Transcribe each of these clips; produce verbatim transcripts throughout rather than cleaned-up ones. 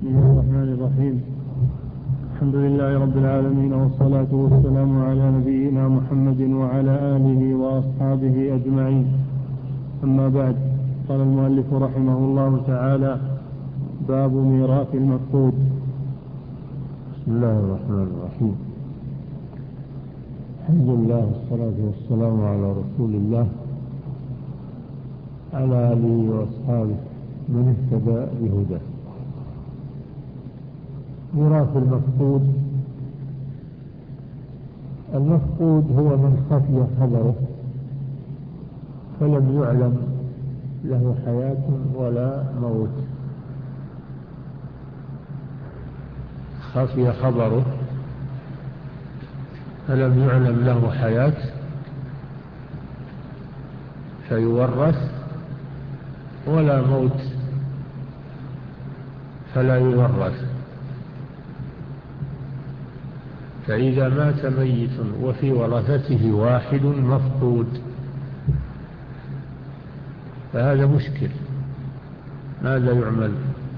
بسم الله الرحمن الرحيم. الحمد لله رب العالمين، والصلاة والسلام على نبينا محمد وعلى آله وأصحابه أجمعين. أما بعد، قال المؤلف رحمه الله تعالى: باب ميراث المفقود. بسم الله الرحمن الرحيم. الحمد لله والصلاة والسلام على رسول الله على آله وأصحابه من اهتدى بهداه. ميراث المفقود. المفقود هو من خفي خبره فلم يعلم له حياة ولا موت. خفي خبره فلم يعلم له حياة فيورث، ولا موت فلا يورث. فإذا مات ميت وفي ورثته واحد مفقود فهذا مشكل. ماذا يعمل؟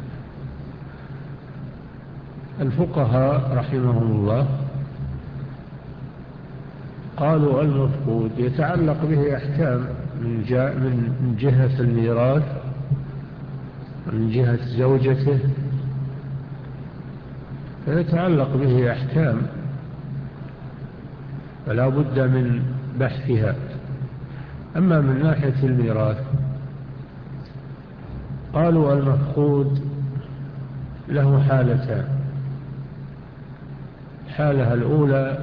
الفقهاء رحمهم الله قالوا المفقود يتعلق به أحكام من, من جهة الميراث، من جهة زوجته فيتعلق به أحكام، فلا بد من بحثها. أما من ناحية الميراث قالوا المفقود له حالتان. الحالة الأولى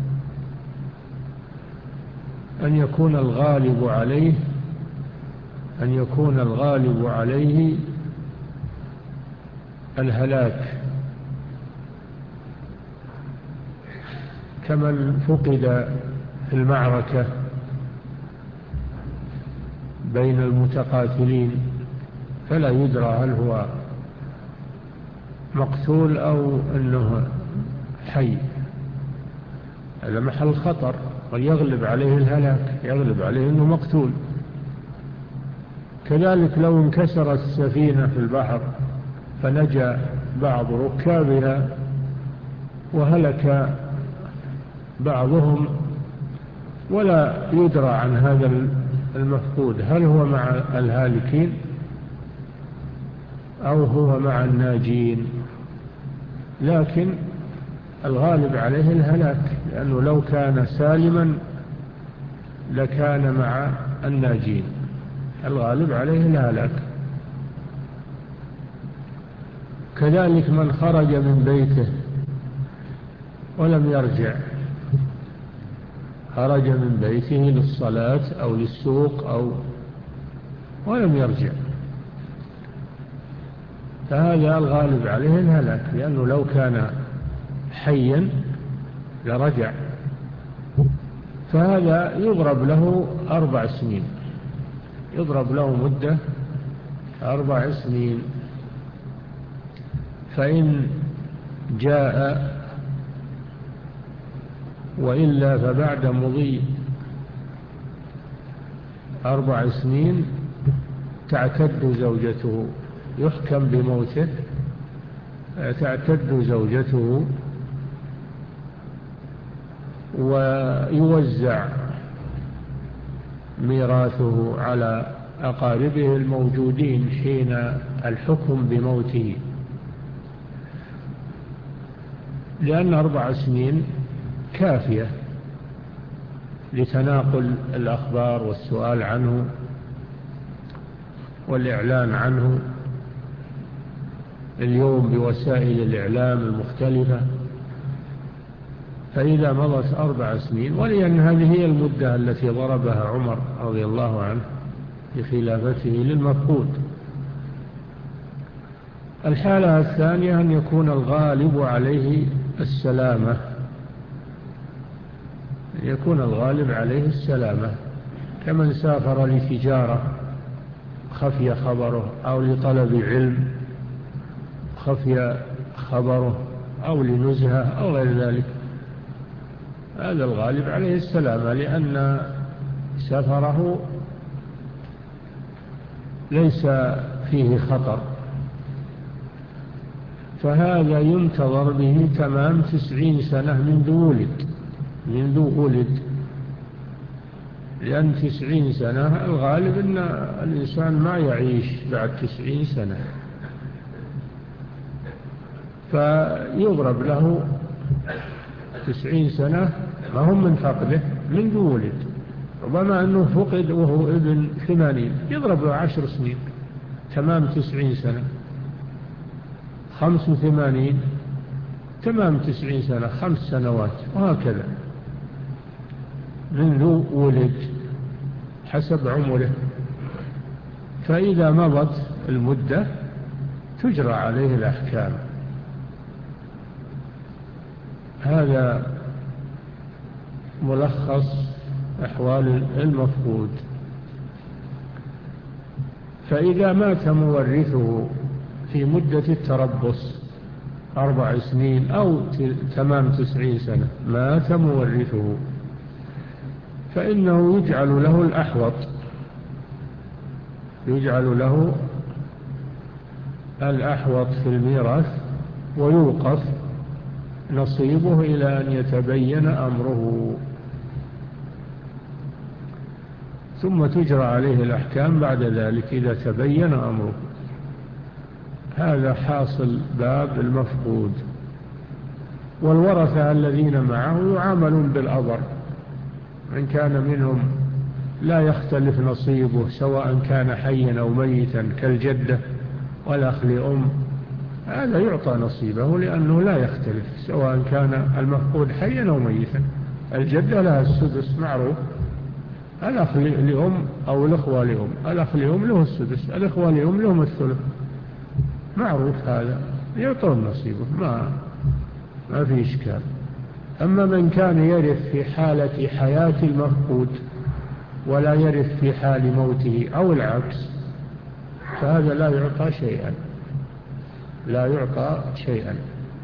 أن يكون الغالب عليه أن يكون الغالب عليه الهلاك، كمن فقد في المعركة بين المتقاتلين فلا يدرى هل هو مقتول أو أنه حي، هذا محل خطر، ويغلب عليه الهلاك، يغلب عليه أنه مقتول. كذلك لو انكسرت السفينة في البحر فنجا بعض ركابها وهلك بعضهم ولا يدرى عن هذا المفقود هل هو مع الهالكين أو هو مع الناجين، لكن الغالب عليه الهلاك، لأنه لو كان سالما لكان مع الناجين، الغالب عليه الهلاك. كذلك من خرج من بيته ولم يرجع، خرج من بيته للصلاة أو للسوق أو ولم يرجع، فهذا الغالب عليه الهلاك، لأنه لو كان حيا لرجع. فهذا يضرب له أربع سنين، يضرب له مدة أربع سنين. فإن جاء وإلا فبعد مضي أربع سنين تعتد زوجته، يحكم بموته، تعتد زوجته ويوزع ميراثه على أقاربه الموجودين حين الحكم بموته، لأن أربع سنين كافية لتناقل الأخبار والسؤال عنه والإعلان عنه اليوم بوسائل الإعلام المختلفة. فإذا مضت أربع سنين، ولأن هذه هي المدة التي ضربها عمر رضي الله عنه في خلافته للمفقود. الحالة الثانية أن يكون الغالب عليه السلامة، أن يكون الغالب عليه السلامة، كمن سافر لتجارة خفي خبره، أو لطلب علم خفي خبره، أو لنزهة أو غير ذلك، هذا الغالب عليه السلامة، لأن سفره ليس فيه خطر. فهذا ينتظر به تمام تسعين سنة منذ ولد منذ ولد لأن تسعين سنة الغالب أن الإنسان ما يعيش بعد تسعين سنة، فيضرب له تسعين سنة ما هم من فقده منذ ولد، ربما أنه فقد وهو ابن ثمانين يضرب له عشر سنين تمام تسعين سنة، خمس وثمانين تمام تسعين سنة خمس سنوات، وهكذا منذ ولد حسب عمره. فإذا مضت المدة تجرى عليه الأحكام. هذا ملخص أحوال المفقود. فإذا مات مورثه في مدة التربص أربع سنين أو تمام تسعين سنة مات مورثه، فإنه يجعل له الأحوط، يجعل له الأحوط في الميراث ويوقف نصيبه إلى أن يتبين أمره، ثم تجرى عليه الأحكام بعد ذلك إذا تبين أمره. هذا حاصل باب المفقود. والورثة الذين معه يعاملون بالأبر، من كان منهم لا يختلف نصيبه سواء كان حيا أو ميتا كالجدة والأخ لأم، هذا يعطى نصيبه لأنه لا يختلف سواء كان المفقود حيا أو ميتا. الجدة لها السدس معروف، الأخ لأم أو الأخوة لأم، الأخ لأم له السدس، الأخوة لأم لهم الثلث، معروف هذا، يعطون نصيبه، ما ما في إشكال. أما من كان يرث في حالة حياة المفقود ولا يرث في حال موته أو العكس فهذا لا يعطى شيئا، لا يعطى شيئا.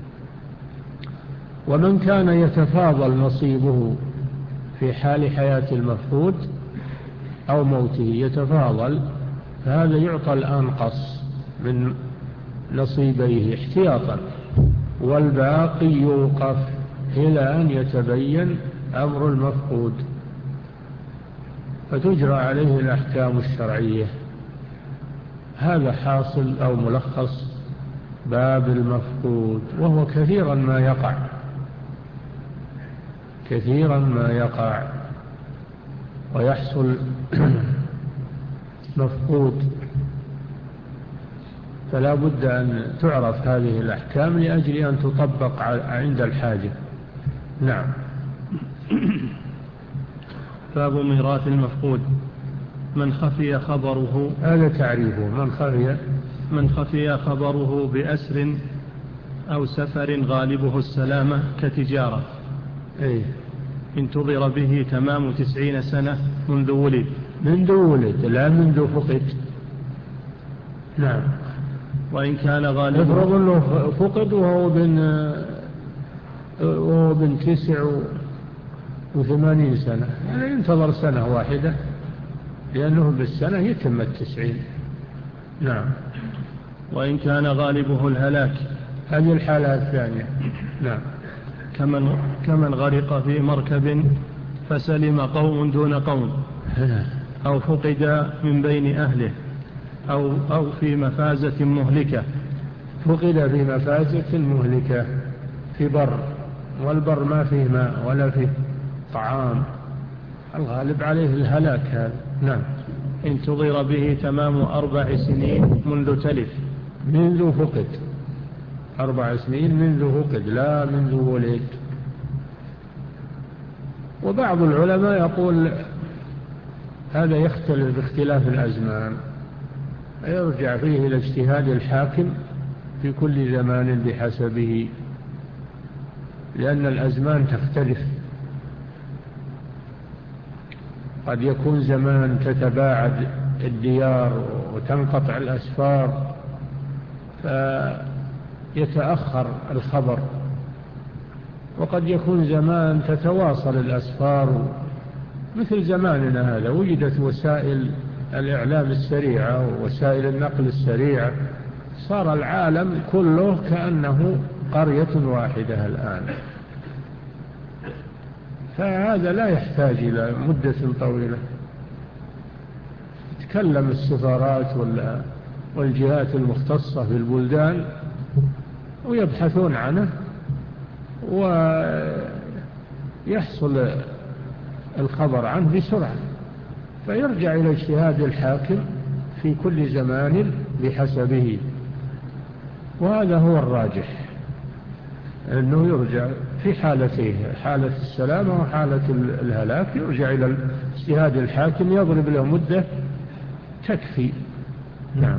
ومن كان يتفاضل نصيبه في حال حياة المفقود أو موته يتفاضل، فهذا يعطى الأنقص من نصيبيه احتياطا، والباقي يوقف إلى أن يتبين أمر المفقود، فتجرى عليه الأحكام الشرعية. هذا حاصل أو ملخص باب المفقود، وهو كثيرا ما يقع، كثيرا ما يقع ويحصل مفقود، فلا بد أن تعرف هذه الأحكام لأجل أن تطبق عند الحاجة. نعم. باب ميراث المفقود. من خفي خبره، هذا تعريفه، من خفي من خفي خبره بأسر أو سفر غالبه السلامة كتجارة، أي انتظر به تمام تسعين سنة منذ ولد، منذ ولد لا منذ فقد. نعم. وإن كان غالبه، افرض أنه فقد وهو بن وهو بن تسع وثمانين سنة، يعني ينتظر سنة واحدة لأنه بالسنة يتم التسعين. نعم. وإن كان غالبه الهلاك، هذه الحالة الثانية. نعم. كمن, كمن غرق في مركب فسلم قوم دون قوم، أو فقد من بين أهله، أو, أو في مفازة مهلكة. فقد في مفازة مهلكة في بر، والبر ما فيه ماء ولا فيه طعام، الغالب عليه الهلاك هذا. نعم. انتظر به تمام أربع سنين منذ تلف، منذ فقد، أربع سنين منذ فقد لا منذ ولد. وبعض العلماء يقول هذا يختلف باختلاف الأزمان، يرجع فيه إلى اجتهاد الحاكم في كل زمان بحسبه، لأن الأزمان تختلف، قد يكون زمان تتباعد الديار وتنقطع الأسفار فيتأخر الخبر، وقد يكون زمان تتواصل الأسفار مثل زماننا هذا، وجدت وسائل الإعلام السريعة ووسائل النقل السريعة صار العالم كله كأنه قرية واحدة الآن. فهذا لا يحتاج إلى مدة طويلة. تكلم السفارات والجهات المختصة في البلدان ويبحثون عنه، ويحصل الخبر عنه بسرعة، فيرجع إلى اجتهاد الحاكم في كل زمان بحسبه. وهذا هو الراجح، أنه يرجع في حالتين، حالة السلامة وحالة الهلاك، يرجع إلى اجتهاد الحاكم يضرب له مدة تكفي. نعم.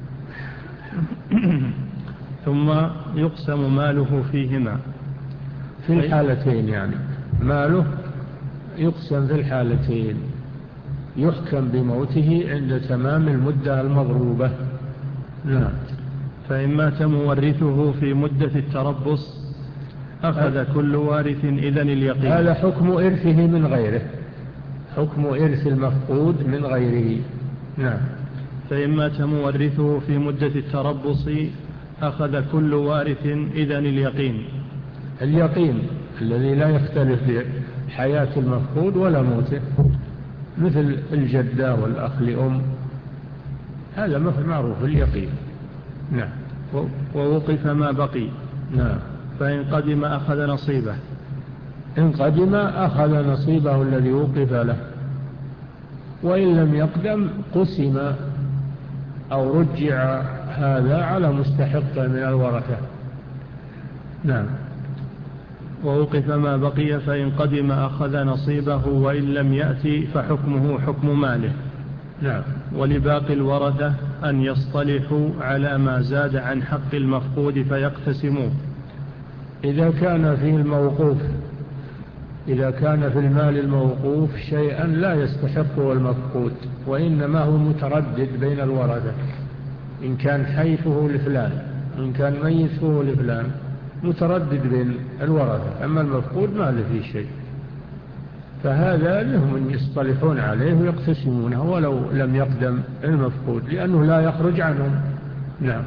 ثم يقسم ماله فيهما في الحالتين، يعني ماله يقسم في الحالتين، يحكم بموته عند تمام المدة المضروبة. نعم. فإن مات مورثه في مدة التربص أخذ كل وارث إذن اليقين. هذا حكم إرثه من غيره، حكم إرث المفقود من غيره. نعم. فإن مات مورثه في مدة التربص أخذ كل وارث إذن اليقين. اليقين الذي لا يختلف بحياة المفقود ولا موته، مثل الجدة والأخ لأم، هذا معروف اليقين. نعم. ووقف ما بقي. نعم. فإن قدم أخذ نصيبه. إن قدم أخذ نصيبه الذي وقف له، وإن لم يقدم قسم أو رجع هذا على مستحق من الورثة. نعم. ووقف ما بقي فإن قدم أخذ نصيبه، وإن لم يأتي فحكمه حكم ماله. نعم. ولباقي الورثة أن يصطلحوا على ما زاد عن حق المفقود فيقتسموه. إذا كان في الموقوف إذا كان في المال الموقوف شيئا لا يستحقه المفقود، وإنما هو متردد بين الورثة، إن كان حي فهو لفلان، إن كان ميت فهو لفلان، متردد بين الورثة. أما المفقود ما له فيه شيء، فهذا لهم أن يصطلحون عليه ويقتسمونه ولو لم يقدم المفقود، لأنه لا يخرج عنهم. نعم.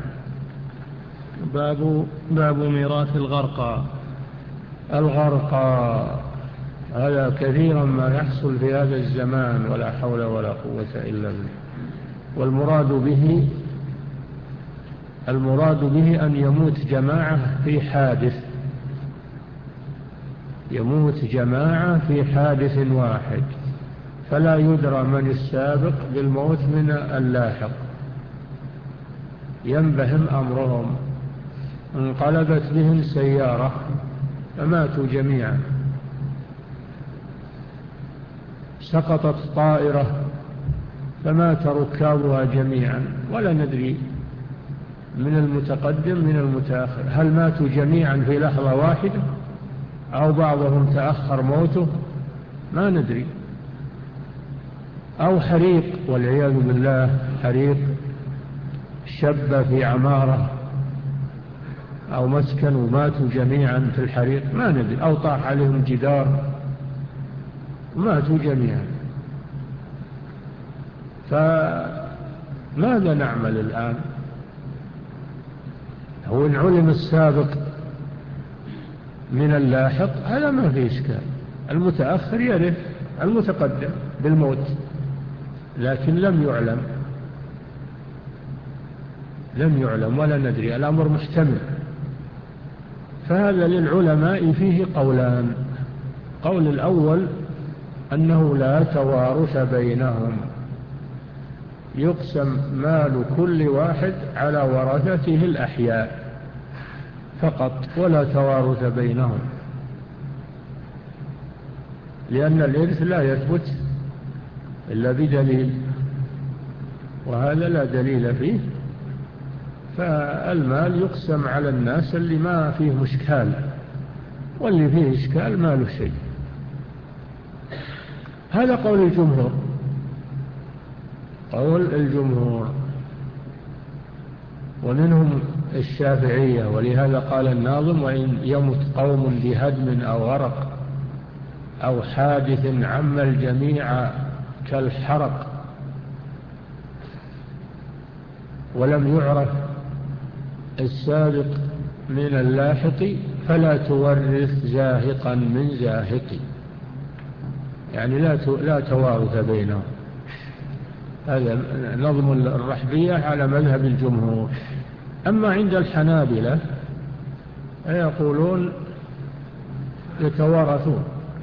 باب, باب ميراث الغرقى. الغرقى هذا كثيرا ما يحصل في هذا الزمان، ولا حول ولا قوة إلا بالله. والمراد به المراد به أن يموت جماعة في حادث يموت جماعة في حادث واحد، فلا يدرى من السابق بالموت من اللاحق، ينبهم أمرهم. انقلبت بهم سيارة فماتوا جميعا، سقطت طائرة فمات ركابها جميعا، ولا ندري من المتقدم من المتأخر، هل ماتوا جميعا في لحظة واحدة أو بعضهم تأخر موته، ما ندري. أو حريق والعياذ بالله، حريق شب في عمارة أو مسكن وماتوا جميعا في الحريق، ما ندري. أو طاح عليهم جدار وماتوا جميعا. فماذا نعمل الآن؟ هو إن علم السابق من اللاحق هذا ما في إشكال، المتأخر يرث المتقدم بالموت، لكن لم يعلم لم يعلم ولا ندري، الأمر محتمل. فهذا للعلماء فيه قولان. قول الأول أنه لا توارث بينهم، يقسم مال كل واحد على ورثته الأحياء فقط، ولا توارث بينهم، لأن الإرث لا يثبت إلا بدليل، وهذا لا دليل فيه. فالمال يقسم على الناس اللي ما فيه إشكال، واللي فيه إشكال ما له شيء. هذا قول الجمهور قول الجمهور ومنهم الشافعية. ولهذا قال الناظم: وإن يمت قوم بهدم أو غرق أو حادث عم الجميع كالحرق ولم يعرف السابق من اللاحق فلا تورث زاهقا من زاهق، يعني لا لا توارث بينهم. هذا نظم الرحبية على مذهب الجمهور. أما عند الحنابلة يقولون يتوارثون،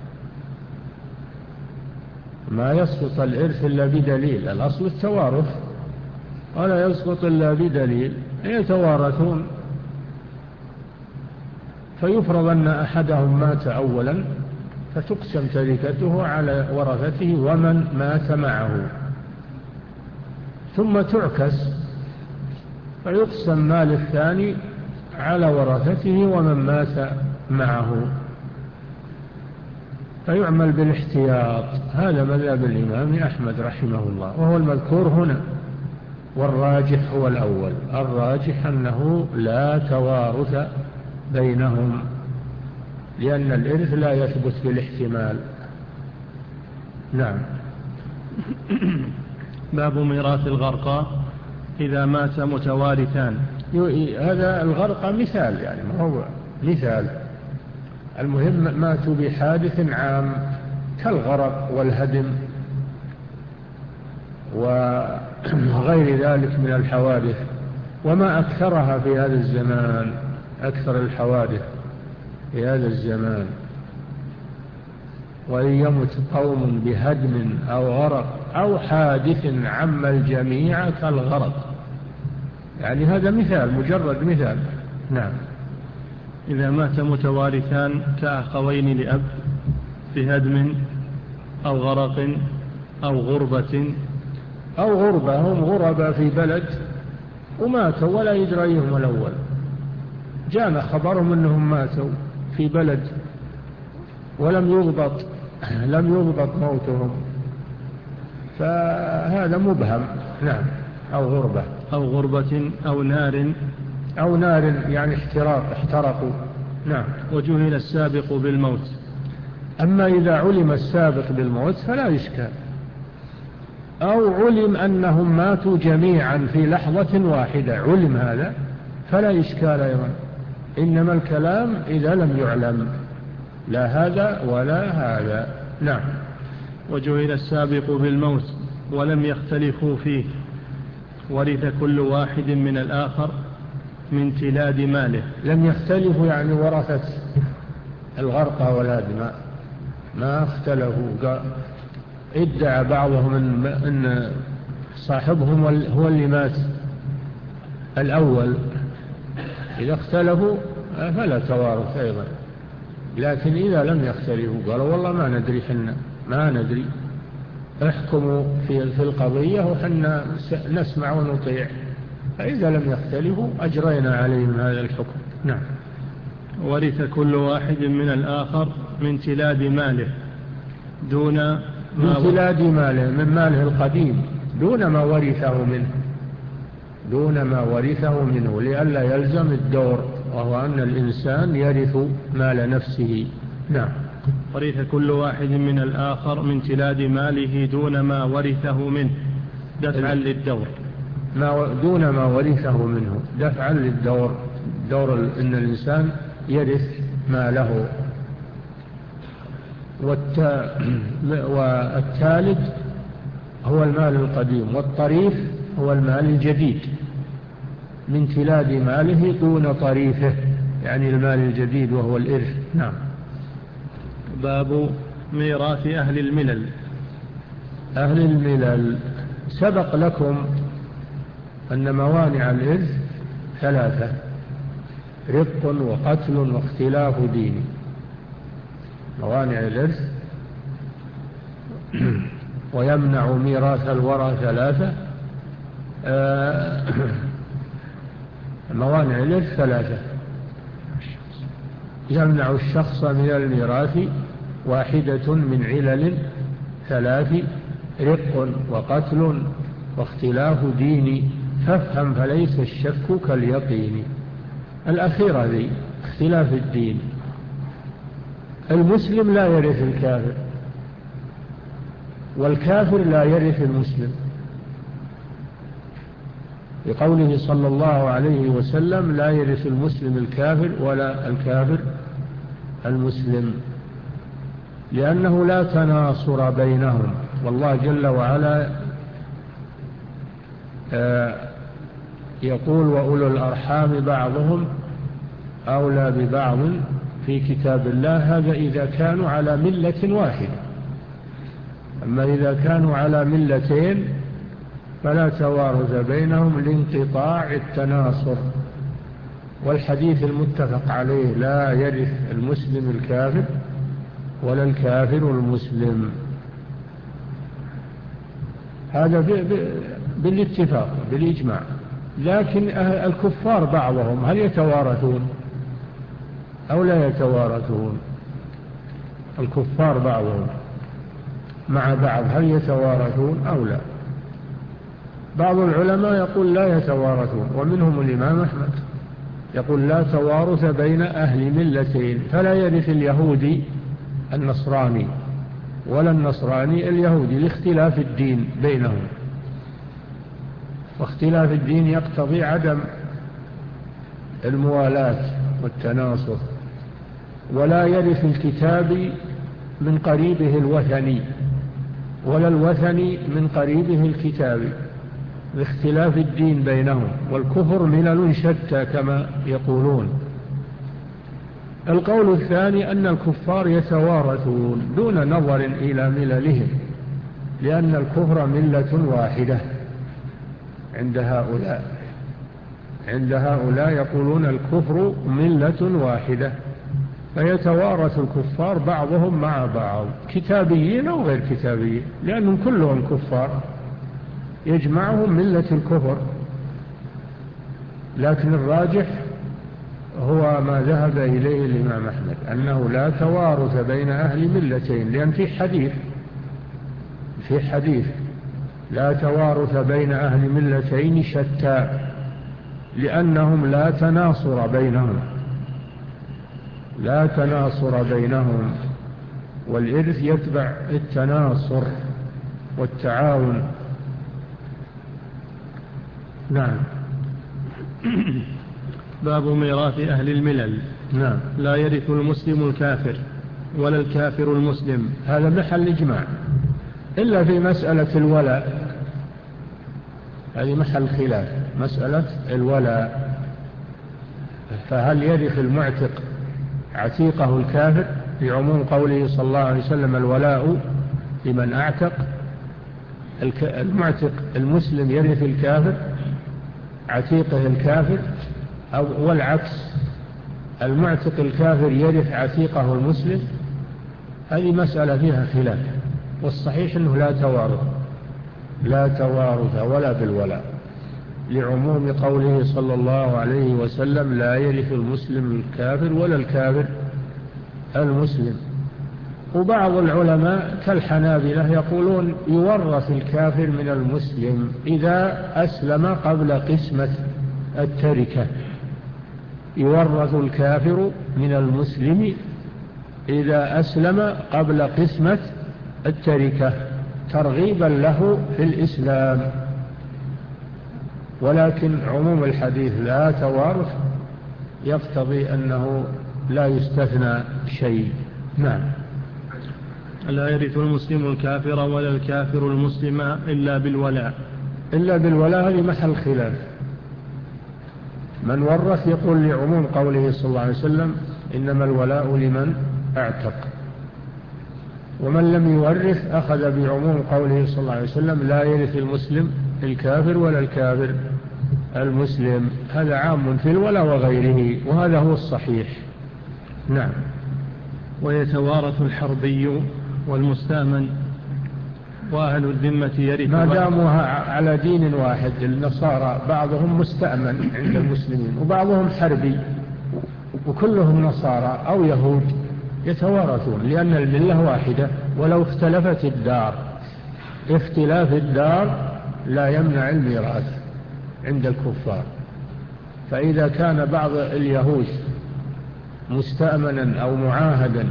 ما يسقط الإرث إلا بدليل، الأصل التوارث ولا يسقط إلا بدليل، يتوارثون. فيفرض أن أحدهم مات أولا فتقسم تركته على ورثته ومن مات معه، ثم تعكس فيقسم مال الثاني على ورثته ومن مات معه، فيعمل بالاحتياط. هذا مذهب الإمام أحمد رحمه الله، وهو المذكور هنا. والراجح هو الأول، الراجح أنه لا توارث بينهم، لأن الإرث لا يثبت بالاحتمال. نعم. باب ميراث الغرقى إذا مات متوارثان. هذا الغرقى مثال، يعني ما هو مثال. المهم ماتوا بحادث عام كالغرق والهدم وغير ذلك من الحوادث، وما أكثرها في هذا الزمان، أكثر الحوادث في هذا الزمان. وإن يمت قوم بهدم أو غرق أو حادث عم الجميع كالغرق، يعني هذا مثال، مجرد مثال. نعم. إذا مات متوارثان كأخوين لأب في هدم أو غرق أو غربة أو غربة، هم غربة في بلد وماتوا ولا يدريهم الأول، جاءنا خبرهم أنهم ماتوا في بلد ولم يضبط لم يضبط موتهم، فهذا مبهم. نعم. أو غربة أو غربة أو نار أو نار يعني احتراق، احترقوا. نعم. وجهل السابق بالموت. أما إذا علم السابق بالموت فلا يشكال، أو علم أنهم ماتوا جميعا في لحظة واحدة، علم هذا فلا إشكال أيضا. إنما الكلام إذا لم يعلم، لا هذا ولا هذا. نعم. وجهل السابق بالموت ولم يختلفوا فيه، ورث كل واحد من الآخر من تلاد ماله. لم يختلفوا يعني ورثة الغرقى والهدم ما اختلفوا. ادعى بعضهم أن صاحبهم هو اللي مات الأول، إذا اختلفوا فلا توارث أيضا. لكن إذا لم يختلفوا قالوا والله ما ندري، حنا ما ندري، احكموا في في القضية وحنا نسمع ونطيع. فإذا لم يختلفوا أجرينا عليهم هذا الحكم. نعم. ورث كل واحد من الآخر من تلاد ماله دون من تلاد ماله، من ماله القديم، دون ما ورثه منه، دون ما ورثه منه، لئلا يلزم الدور، وهو أن الإنسان يرث مال نفسه. نعم. ورث كل واحد من الآخر من تلاد ماله دون ما ورثه منه دفعا للدور. ما دون ما ورثه منه دفعا للدور، دور إن الإنسان يرث ماله. والثالث هو المال القديم، والطريف هو المال الجديد، من تلاد ماله دون طريفه، يعني المال الجديد وهو الإرث. نعم. باب ميراث أهل الملل. أهل الملل سبق لكم أن موانع الإرث ثلاثة: رق وقتل واختلاف دين. موانع الإرث ويمنع ميراث الورى ثلاثة. آه موانع الإرث ثلاثة: يمنع الشخص من الميراث واحدة من علل ثلاث: رق وقتل واختلاف دين. فافهم فليس الشك كاليقين. الأخيرة ذي اختلاف الدين. المسلم لا يرث الكافر، والكافر لا يرث المسلم. بقوله صلى الله عليه وسلم لا يرث المسلم الكافر ولا الكافر المسلم، لأنه لا تناصر بينهم. والله جل وعلا يقول وأولو الأرحام بعضهم أولى ببعض في كتاب الله، هذا إذا كانوا على ملة واحدة. أما إذا كانوا على ملتين فلا توارث بينهم لانقطاع التناصر. والحديث المتفق عليه لا يرث المسلم الكافر ولا الكافر المسلم، هذا بالاتفاق بالإجماع. لكن الكفار بعضهم هل يتوارثون أو لا يتوارثون؟ الكفار بعضهم مع بعض هل يتوارثون أو لا؟ بعض العلماء يقول لا يتوارثون، ومنهم الإمام أحمد يقول لا توارث بين أهل ملتين، فلا يرث اليهودي النصراني ولا النصراني اليهودي لاختلاف الدين بينهم، واختلاف الدين يقتضي عدم الموالاة والتناصر. ولا يرث الكتابي من قريبه الوثني ولا الوثني من قريبه الكتابي لاختلاف الدين بينهم، والكفر ملل شتى كما يقولون. القول الثاني أن الكفار يتوارثون دون نظر إلى مللهم، لأن الكفر ملة واحدة عند هؤلاء عند هؤلاء يقولون الكفر ملة واحدة، فيتوارث الكفار بعضهم مع بعض، كتابيين أو غير كتابيين، لأنهم كلهم كفار يجمعهم ملة الكفر. لكن الراجح هو ما ذهب إليه الإمام أحمد، أنه لا توارث بين أهل ملتين، لأن في حديث في حديث لا توارث بين أهل ملتين شتى، لأنهم لا تناصر بينهم لا تناصر بينهم والإرث يتبع التناصر والتعاون. نعم. باب ميراث أهل الملل. نعم. لا يرث المسلم الكافر ولا الكافر المسلم، هذا محل إجماع، إلا في مسألة الولاء، هذه محل خلاف، مسألة الولاء. فهل يرث المعتق عتيقه الكافر لعموم قوله صلى الله عليه وسلم الولاء لمن أعتق؟ المعتق المسلم يرث الكافر عتيقه الكافر، أو والعكس، المعتق الكافر يرث عتيقه المسلم؟ هذه مسألة فيها خلاف، والصحيح أنه لا توارث لا توارث ولا بالولاء، لعموم قوله صلى الله عليه وسلم لا يرث المسلم الكافر ولا الكافر المسلم. وبعض العلماء كالحنابلة يقولون يورث الكافر من المسلم إذا أسلم قبل قسمة التركة، يورث الكافر من المسلم إذا أسلم قبل قسمة التركة ترغيبا له في الإسلام. ولكن عموم الحديث لا توارث يقتضي أنه لا يستثنى شيء. نعم. لا يرث المسلم الكافر ولا الكافر المسلم إلا بالولاء. إلا بالولاء هذه محل خلاف. من ورث يقول لعموم قوله صلى الله عليه وسلم إنما الولاء لمن أعتق، ومن لم يورث أخذ بعموم قوله صلى الله عليه وسلم لا يرث المسلم الكافر ولا الكافر المسلم، هذا عام في الولاء وغيره، وهذا هو الصحيح. نعم. ويتوارث الحربي والمستأمن وأهل الذمة يرث ما داموا على دين واحد. النصارى بعضهم مستأمن عند المسلمين وبعضهم حربي، وكلهم نصارى أو يهود يتوارثون، لأن الملة واحدة ولو اختلفت الدار. اختلاف الدار لا يمنع الميراث عند الكفار. فإذا كان بعض اليهود مستأمنا أو معاهدا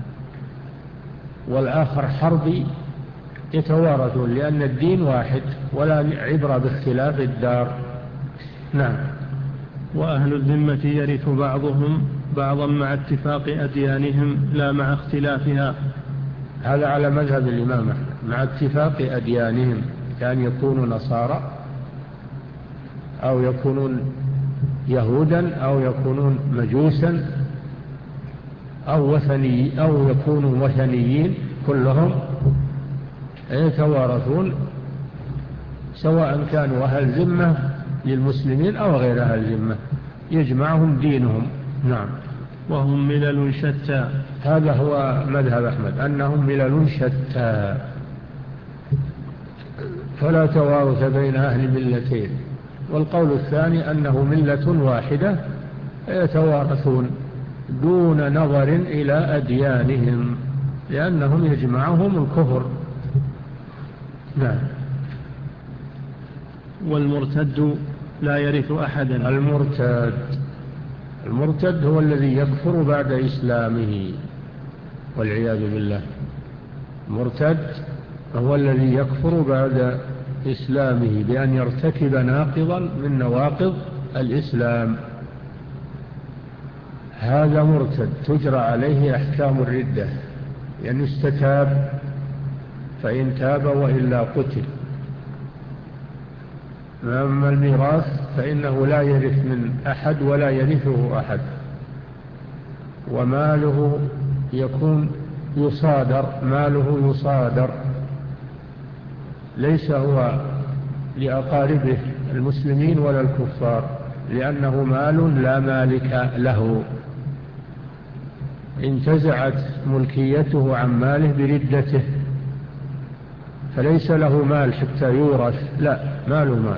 والآخر حربي يتوارثون، لأن الدين واحد ولا عبرة باختلاف الدار. نعم. وأهل الذمة يرث بعضهم بعضا مع اتفاق أديانهم لا مع اختلافها. هذا على مذهب الإمام أحمد، مع اتفاق أديانهم، كان يكونوا نصارى أو يكونون يهودا أو يكونون مجوسا أو وثني أو يكونوا وثنيين، كلهم يتوارثون سواء كانوا أهل ذمة للمسلمين أو غير أهل ذمة، يجمعهم دينهم. نعم. وهم ملل شتى. هذا هو مذهب أحمد، أنهم ملل شتى، فلا توارث بين أهل ملتين. والقول الثاني أنه ملة واحدة يتوارثون دون نظر إلى أديانهم، لأنهم يجمعهم الكفر. نعم. والمرتد لا يرث أحدا. المرتد المرتد هو الذي يكفر بعد إسلامه والعياذ بالله. المرتد هو الذي يكفر بعد إسلامه بأن يرتكب ناقضا من نواقض الإسلام، هذا مرتد تجرى عليه أحكام الردة، يعني استتاب فإن تاب وإلا قتل. أما الميراث فإنه لا يرث من أحد ولا يرثه أحد، وماله يكون يصادر، ماله يصادر، ليس هو لأقاربه المسلمين ولا الكفار، لأنه مال لا مالك له، انتزعت ملكيته عن ماله بردته، فليس له مال حتى يورث، لا، ماله مال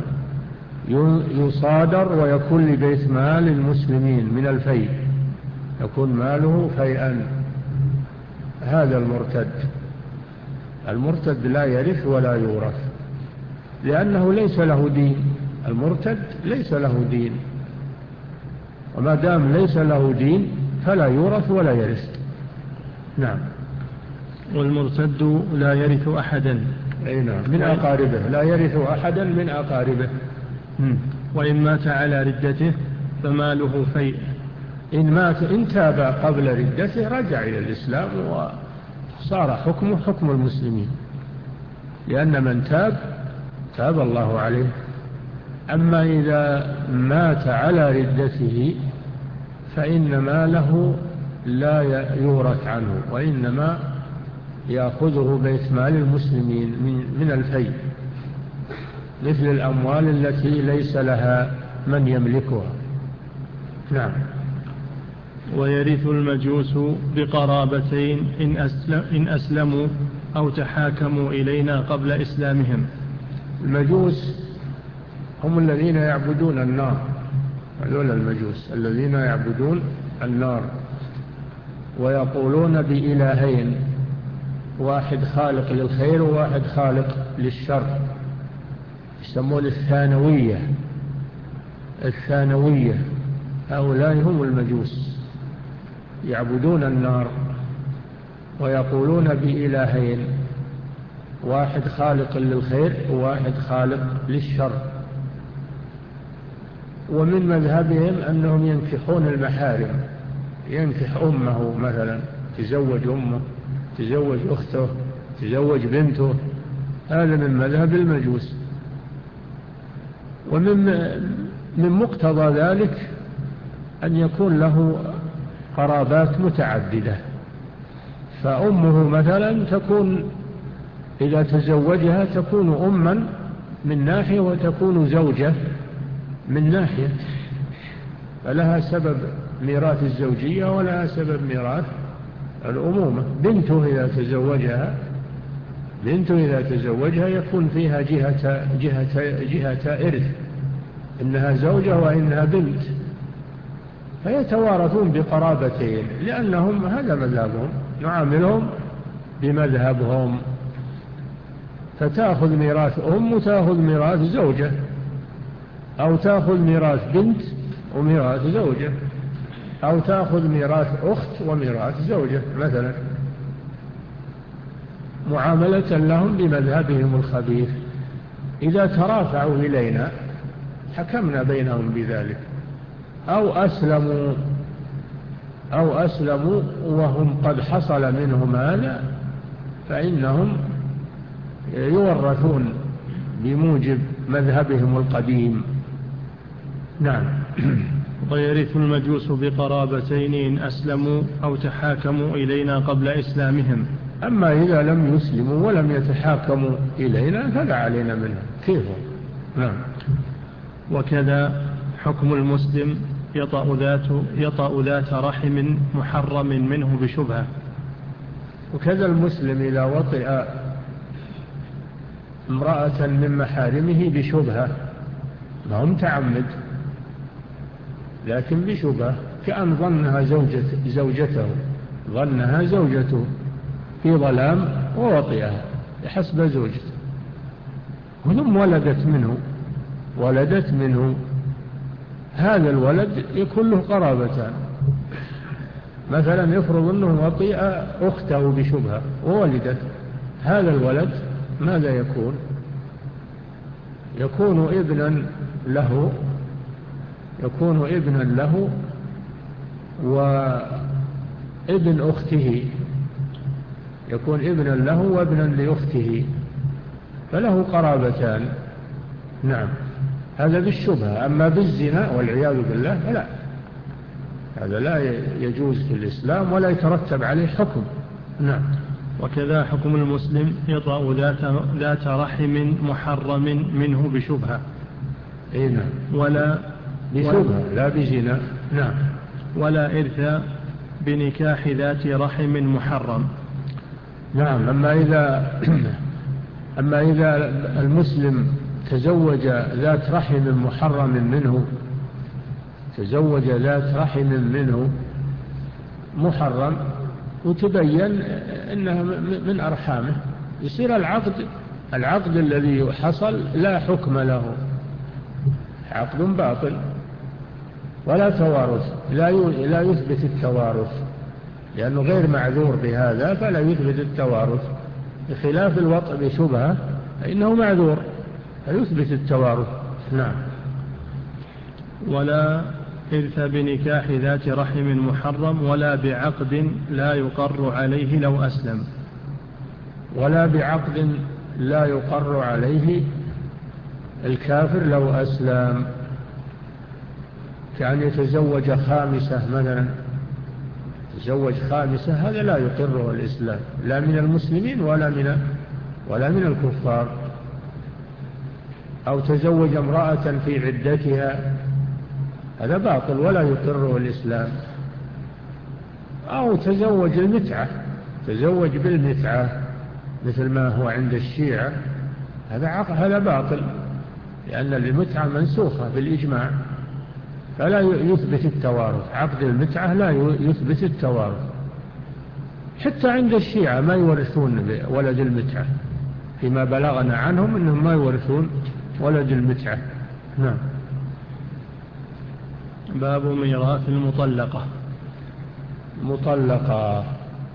يصادر ويكون لبيت مال المسلمين من الفيء، يكون ماله فيئا. هذا المرتد. المرتد لا يرث ولا يورث لأنه ليس له دين، المرتد ليس له دين، وما دام ليس له دين فلا يورث ولا يرث. نعم. والمرتد لا يرث أحدا. أي نعم، من أقاربه، لا يرث أحدا من أقاربه. وإن مات على ردته فماله فيء. إن مات إن تاب قبل ردته رجع إلى الإسلام وصار حكمه حكم المسلمين، لأن من تاب تاب الله عليه. أما إذا مات على ردته فإن ماله لا يورث عنه، وإنما يأخذه بيت مال المسلمين من الفيء، مثل الأموال التي ليس لها من يملكها. نعم. ويرث المجوس بقرابتين إن, أسلم إن أسلموا أو تحاكموا إلينا قبل إسلامهم. المجوس هم الذين يعبدون النار، هذول المجوس الذين يعبدون النار ويقولون بإلهين، واحد خالق للخير وواحد خالق للشر، يسمون الثانوية. الثانوية هؤلاء هم المجوس، يعبدون النار ويقولون بإلهين، واحد خالق للخير وواحد خالق للشر. ومن مذهبهم أنهم ينكحون المحارم، ينكح أمه مثلا، تزوج أمه، تزوج أخته، تزوج بنته، هذا من مذهب المجوس. ومن من مقتضى ذلك أن يكون له قرابات متعددة، فأمه مثلا تكون إذا تزوجها تكون أما من ناحية وتكون زوجة من ناحية، فلها سبب ميراث الزوجية ولها سبب ميراث الأمومة. بنته إذا تزوجها بنته إذا تزوجها يكون فيها جهة, جهة, جهة إرث، إنها زوجة وإنها بنت، فيتوارثون بقرابتين، لأنهم هذا مذهبهم، نعاملهم بمذهبهم، فتأخذ ميراث أم وتأخذ ميراث زوجة، أو تأخذ ميراث بنت وميراث زوجة، أو تأخذ ميراث أخت وميراث زوجة مثلا، معاملة لهم بمذهبهم الخبيث. إذا ترافعوا إلينا حكمنا بينهم بذلك، أو أسلموا أو أسلموا وهم قد حصل منهم هذا، فإنهم يورثون بموجب مذهبهم القديم. نعم. ويرث المجوس بقرابتين إن أسلموا أو تحاكموا إلينا قبل إسلامهم. أما إذا لم يسلموا ولم يتحاكموا إلينا فلا علينا منهم كيفهم. نعم. وكذا حكم المسلم يطأ ذات, يطأ ذات رحم محرم منه بشبهة. وكذا المسلم إذا وطئ امرأة من محارمه بشبهة، ما هم تعمد لكن بشبهة، كأن ظنها زوجة زوجته ظنها زوجته في ظلام ووطئها حسب زوجته، ثم ولدت منه ولدت منه هذا الولد يكون له قرابتان. مثلا يفرض أنه وطئ أخته بشبهة وولدت، هذا الولد ماذا يكون؟ يكون ابنا له يكون ابنا له وابن أخته، يكون ابنا له وابنا لأخته، فله قرابتان. نعم، هذا بالشبهة. أما بالزنا والعياذ بالله فلا، هذا لا يجوز في الإسلام ولا يترتب عليه حكم. نعم. وكذا حكم المسلم يطأ ذات, ذات رحم محرم منه بشبهة. إيه نعم. ولا بشبهة لا بزنا. نعم. ولا إرث بنكاح ذات رحم محرم. نعم. أما إذا أما إذا المسلم تزوج ذات رحم محرم منه تزوج ذات رحم منه محرم وتبين أنها من أرحامه، يصير العقد العقد الذي حصل لا حكم له، عقد باطل ولا توارث، لا لا يثبت التوارث لأنه غير معذور بهذا، فلا يثبت التوارث، بخلاف الوطء بشبهة فإنه معذور فيثبت التوارث. نعم. ولا إرث بنكاح ذات رحم محرم ولا بعقد لا يقر عليه لو أسلم. ولا بعقد لا يقر عليه الكافر لو أسلم، كأن يتزوج خامسة مثلا، تزوج خامسة، هذا لا يقره الإسلام لا من المسلمين ولا من ولا من الكفار. أو تزوج امرأة في عدتها، هذا باطل ولا يقره الإسلام. أو تزوج المتعة، تزوج بالمتعة مثل ما هو عند الشيعة، هذا هذا باطل لأن المتعة منسوخة بالإجماع، فلا يثبت التوارث. عقد المتعة لا يثبت التوارث، حتى عند الشيعة ما يورثون ولد المتعة، فيما بلغنا عنهم أنهم ما يورثون ولد المتعة. نعم. باب ميراث المطلقة. مطلقة،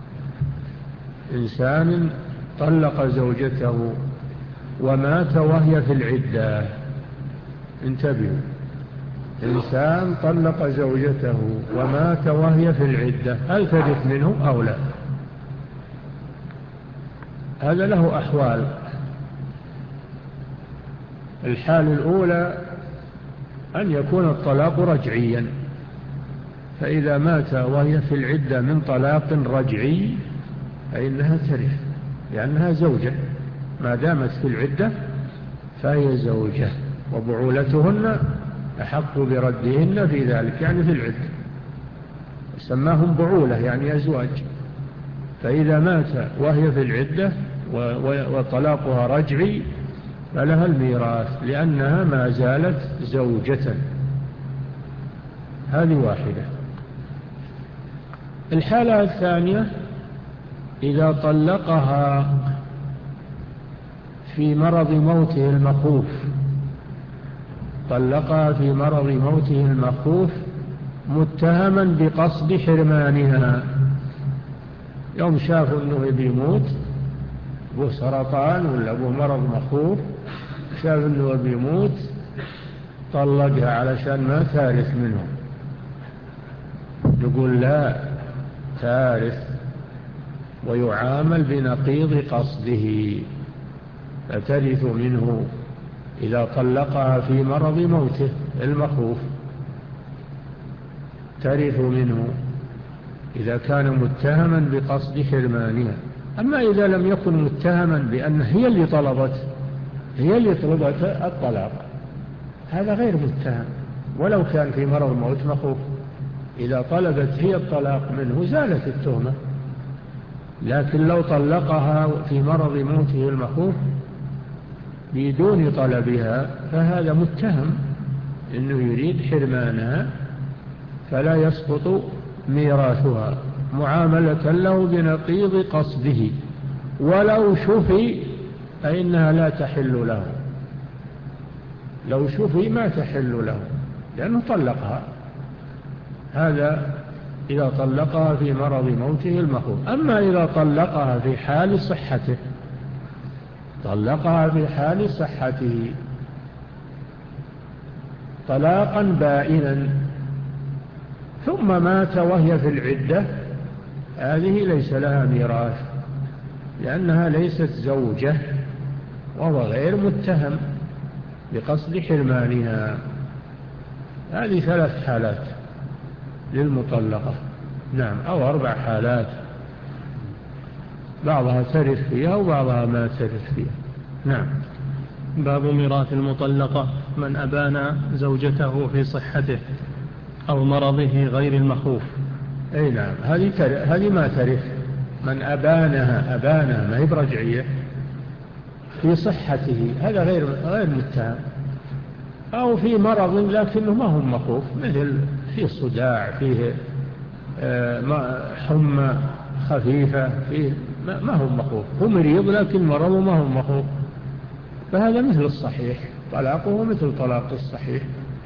إنسان طلق زوجته ومات وهي في العدة، انتبهوا، إنسان طلق زوجته ومات وهي في العدة، هل ترث منه أو لا؟ هذا له أحوال. الحال الأولى أن يكون الطلاق رجعيا، فإذا مات وهي في العدة من طلاق رجعي فإنها ترث لأنها زوجة، ما دامت في العدة فهي زوجة، وبعولتهن أحق بردهن في ذلك، يعني في العدة سماهم بعولة يعني أزواج. فإذا مات وهي في العدة وطلاقها رجعي فلها الميراث لأنها ما زالت زوجة. هذه واحدة. الحالة الثانية إذا طلقها في مرض موته المخوف، طلقها في مرض موته المخوف متهما بقصد حرمانها، يوم شافوا أنه بيموت، أبوه سرطان ولا أبوه مرض مخوف، شاف أنه بيموت طلقها علشان ما تارث منه، يقول لا، تارث ويعامل بنقيض قصده، فترث منه إذا طلقها في مرض موته المخوف، ترث منه إذا كان متهما بقصد حرمانها. أما إذا لم يكن متهما بأن هي اللي طلبت هي اللي طلبت الطلاق، هذا غير متهم، ولو كان في مرض موت مخوف. إذا طلبت هي الطلاق منه زالت التهمة، لكن لو طلقها في مرض موته المخوف بدون طلبها فهذا متهم إنه يريد حرمانها، فلا يسقط ميراثها معاملة له بنقيض قصده، ولو شفي فإنها لا تحل له، لو شفي ما تحل له لأنه طلقها. هذا إذا طلقها في مرض موته المخوف. أما إذا طلقها في حال صحته، طلقها في حال صحته طلاقا بائنا ثم مات وهي في العدة، هذه ليس لها ميراث لأنها ليست زوجة وهو غير متهم بقصد حرمانها. هذه ثلاث حالات للمطلقة، نعم، أو أربع حالات، بعضها ترث فيها وبعضها ما ترث فيها. نعم. باب ميراث المطلقة: من أبان زوجته في صحته أو مرضه غير المخوف. أي نعم، هذه هذه ما ترث. من أبانها أبانها ما هي برجعية في صحته، هذا غير غير متهم، أو في مرض لكنه ما هو مخوف، مثل فيه صداع، فيه حمى خفيفة، فيه ما هو مخوف، هو مريض لكن مرضه ما هو مخوف، فهذا مثل الصحيح، طلاقه مثل طلاق الصحيح.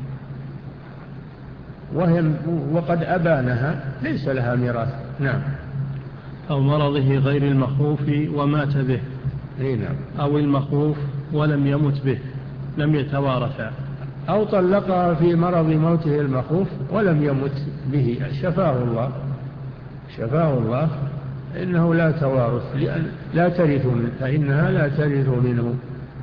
وهي وقد أبانها ليس لها ميراث. نعم. أو مرضه غير المخوف ومات به. اي نعم. أو المخوف ولم يمت به، لم يتوارثا. أو طلقها في مرض موته المخوف ولم يمت به، شفاه الله شفاه الله إنه لا توارث، لأن لا ترث منه، فإنها لا ترث منه.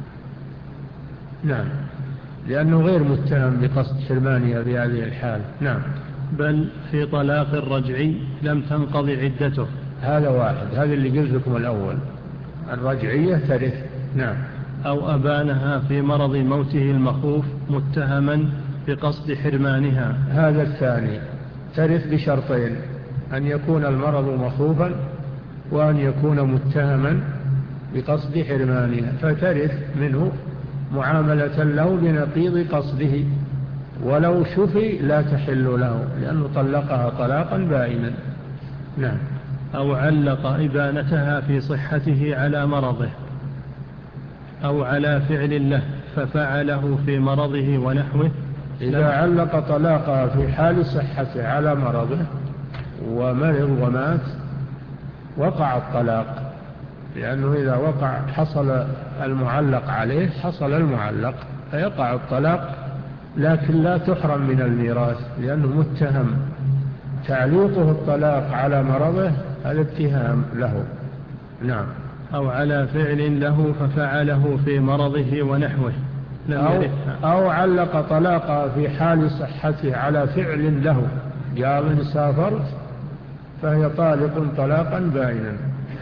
نعم، لأنه غير متهم بقصد حرمانها في هذه الحال. نعم. بل في طلاق الرجعي لم تنقض عدته. هذا واحد، هذا اللي قلت لكم الأول، الرجعية ترث. نعم. أو أبانها في مرض موته المخوف متهما بقصد حرمانها. هذا الثاني ترث بشرطين: أن يكون المرض مخوفا، وأن يكون متهما بقصد حرمانها، فترث منه معاملة له بنقيض قصده، ولو شفي لا تحل له لأنه طلقها طلاقا بائنا. نعم. أو علق إبانتها في صحته على مرضه أو على فعل له ففعله في مرضه ونحوه. إذا علق طلاقها في حال صحته على مرضه ومرض ومات وقع الطلاق، لأنه إذا وقع حصل المعلق عليه حصل المعلق فيقع الطلاق، لكن لا تحرم من الميراث لأنه متهم. تعليقه الطلاق على مرضه هذا اتهام له. نعم. أو على فعل له ففعله في مرضه ونحوه. أو, أو علق طلاقها في حال صحته على فعل له، قال سافرت فهي طالق طلاقا بائنا،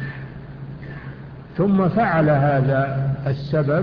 ثم فعل هذا السبب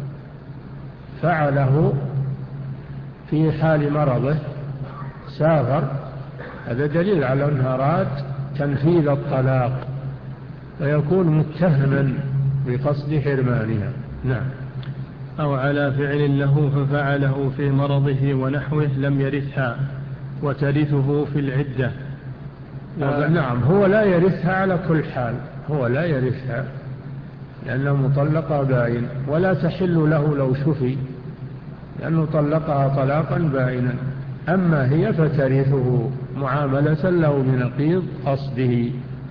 فعله في حال مرضه، سافر، هذا دليل على أنه أراد تنفيذ الطلاق فيكون متهما بقصد حرمانها. نعم. أو على فعل له ففعله في مرضه ونحوه لم يرثها وترثه في العدة. آه نعم، هو لا يرثها على كل حال، هو لا يرثها لأنه مطلقة بائن، ولا تحل له لو شفي لأنه طلقها طلاقا بائنا. أما هي فترثه معاملة له بنقيض قصده.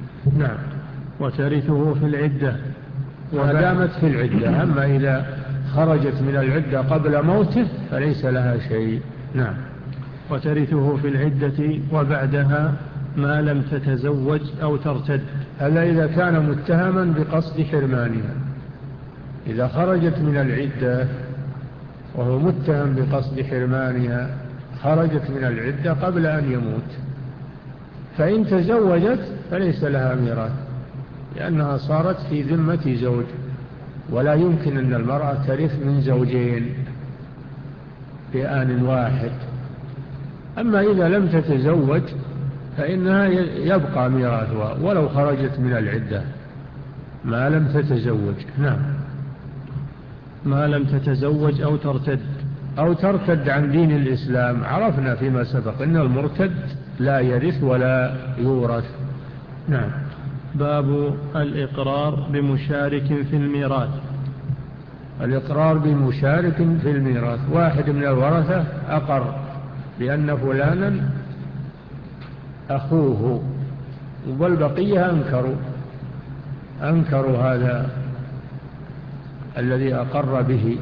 نعم. وترثه في العدة ما دامت في العدة. أما إذا خرجت من العدة قبل موته فليس لها شيء. نعم. وترثه في العدة وبعدها ما لم تتزوج أو ترتد. هذا إذا كان متهما بقصد حرمانها. إذا خرجت من العدة وهو متهم بقصد حرمانها خرجت من العدة قبل أن يموت، فإن تزوجت فليس لها ميراث لأنها صارت في ذمة زوج، ولا يمكن أن المرأة ترث من زوجين في آن واحد. أما إذا لم تتزوج فإنها يبقى ميراثها ولو خرجت من العدة ما لم تتزوج. نعم. ما لم تتزوج أو ترتد. أو ترتد عن دين الإسلام. عرفنا فيما سبق أن المرتد لا يرث ولا يورث. نعم. باب الإقرار بمشارك في الميراث. الإقرار بمشارك في الميراث، واحد من الورثة أقر بأن فلانا أخوه والبقية أنكروا أنكروا هذا الذي أقر به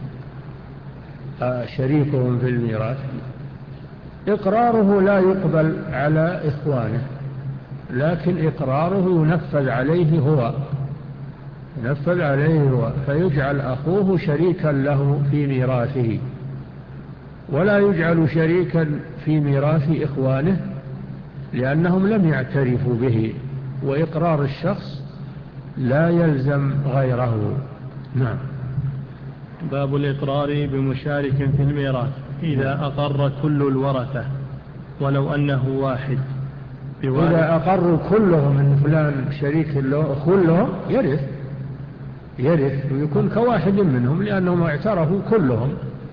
شريكهم في الميراث. إقراره لا يقبل على إخوانه، لكن إقراره ينفذ عليه هو ينفذ عليه هو فيجعل أخوه شريكا له في ميراثه، ولا يجعل شريكا في ميراث إخوانه لأنهم لم يعترفوا به، وإقرار الشخص لا يلزم غيره. نعم. باب الإقرار بمشارك في الميراث. إذا أقر كل الورثة ولو أنه واحد. إذا أقروا كلهم أن فلان شريك له كلهم يرث يرث ويكون كواحد منهم لأنهم اعترفوا كلهم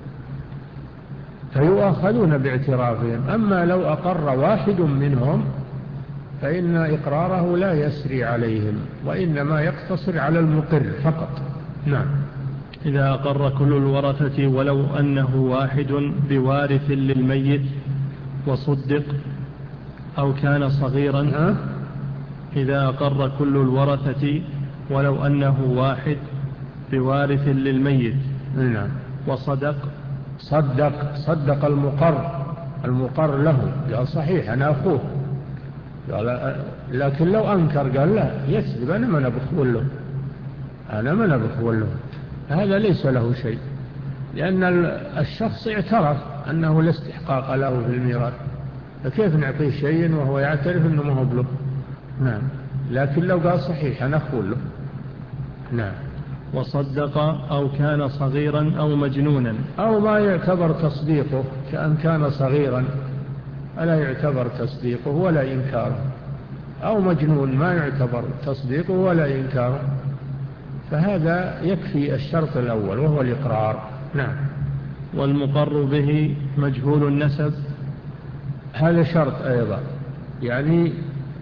فيؤخذون باعترافهم. أما لو أقر واحد منهم فإن إقراره لا يسري عليهم وإنما يقتصر على المقر فقط. نعم. إذا أقر كل الورثة ولو أنه واحد بوارث للميت وصدق أو كان صغيرا. ها؟ إذا أقر كل الورثة ولو أنه واحد بوارث للميت. نعم. وصدق صدق صدق المقر المقر له قال صحيح أنا أخوه، قال لكن لو أنكر قال لا يكذب أنا من أبخول له أنا من أبخول له هذا ليس له شيء، لأن الشخص اعترف أنه لا استحقاق له في الميراث، فكيف نعطيه شيء وهو يعترف أنه ما هو بله. نعم. لكن لو قال صحيح أنا أخوله. نعم. وصدق أو كان صغيرا أو مجنونا. أو ما يعتبر تصديقه كأن كان صغيرا ألا يعتبر تصديقه ولا إنكاره، أو مجنون ما يعتبر تصديقه ولا إنكاره، فهذا يكفي الشرط الأول وهو الإقرار. نعم. والمقر به مجهول النسب. هذا شرط أيضا، يعني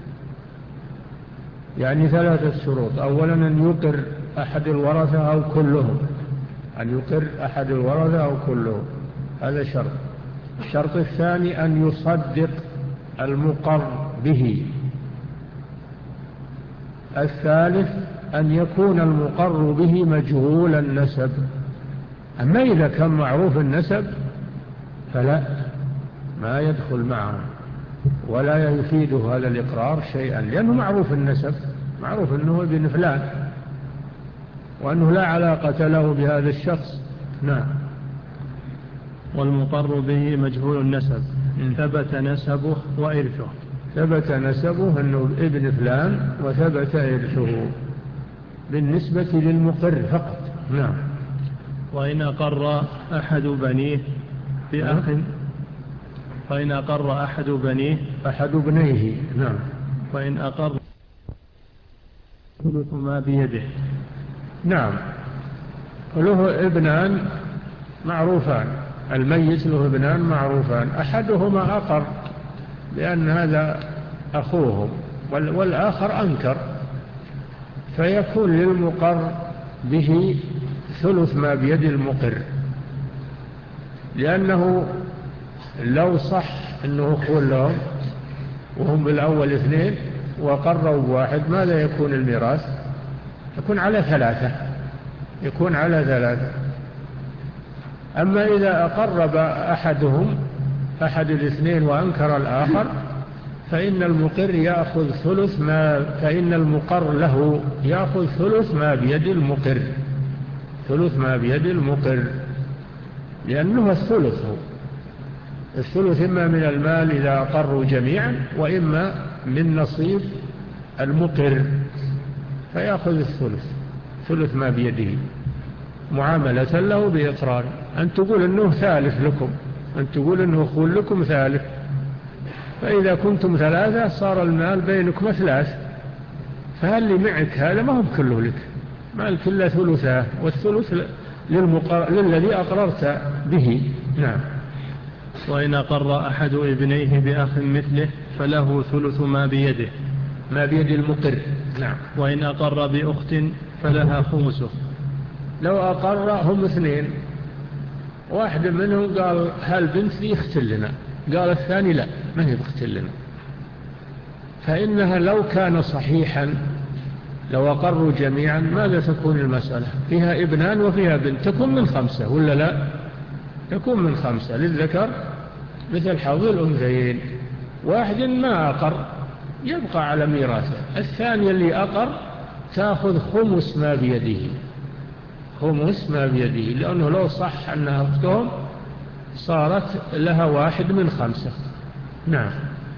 يعني ثلاثة شروط. أولا أن يقر أحد الورثة أو كلهم أن يقر أحد الورثة أو كلهم هذا شرط. الشرط الثاني أن يصدق المقر به. الثالث أن يكون المقر به مجهول النسب. أما إذا كان معروف النسب فلا ما يدخل معه ولا يفيده هذا الإقرار شيئا، لأنه معروف النسب، معروف أنه ابن فلان وأنه لا علاقة له بهذا الشخص. نعم. والمقر به مجهول النسب ثبت نسبه وإرثه. ثبت نسبه أنه ابن فلان وثبت إرثه بالنسبة للمقر فقط. نعم. وإن أقر أحد بنيه بأخ وإن أقر أحد بنيه أحد بنيه. نعم. وإن أقر ثلث ما بيده. نعم. له ابنان معروفان، الميت له ابنان معروفان، أحدهما أقر لأن هذا أخوهم والآخر أنكر، فيكون للمقر به ثلث ما بيد المقر، لأنه لو صح أنه أخو لهم وهم بالأول اثنين وقروا بواحد ماذا يكون الميراث؟ يكون على ثلاثة يكون على ثلاثة أما إذا أقرب أحدهم أحد الاثنين وأنكر الآخر فإن المقر يأخذ ثلث ما فإن المقر له يأخذ ثلث ما بيد المقر ثلث ما بيد المقر لأنه الثلث هو الثلث إما من المال إذا أقروا جميعا وإما من نصيب المقر فيأخذ الثلث ثلث ما بيده معاملة له بإقرار. أن تقول أنه ثالث لكم أن تقول أنه أخول لكم ثالث فإذا كنتم ثلاثة صار المال بينكم ثلاث فهل اللي معك هذا ما هم كله لك مال كله ثلثاه والثلث للمقر... للذي أقررت به. نعم. وإن أقر أحد ابنيه بأخ مثله فله ثلث ما بيده ما بيد المقر. نعم. وإن أقر بأخت فلها خمسه. لو أقر هم اثنين واحد منهم قال هل بنت لي اختل لنا قال الثاني لا ما هي بختل لنا فإنها لو كان صحيحا لو أقروا جميعا ماذا تكون المسألة؟ فيها ابنان وفيها بنت تكون من خمسة ولا لا؟ تكون من خمسة للذكر مثل حظ الأنثيين. واحد ما أقر يبقى على ميراثه الثاني اللي أقر تأخذ خمس ما بيده خمس ما بيده لأنه لو صح أنها أختهم صارت لها واحد من خمسة. نعم.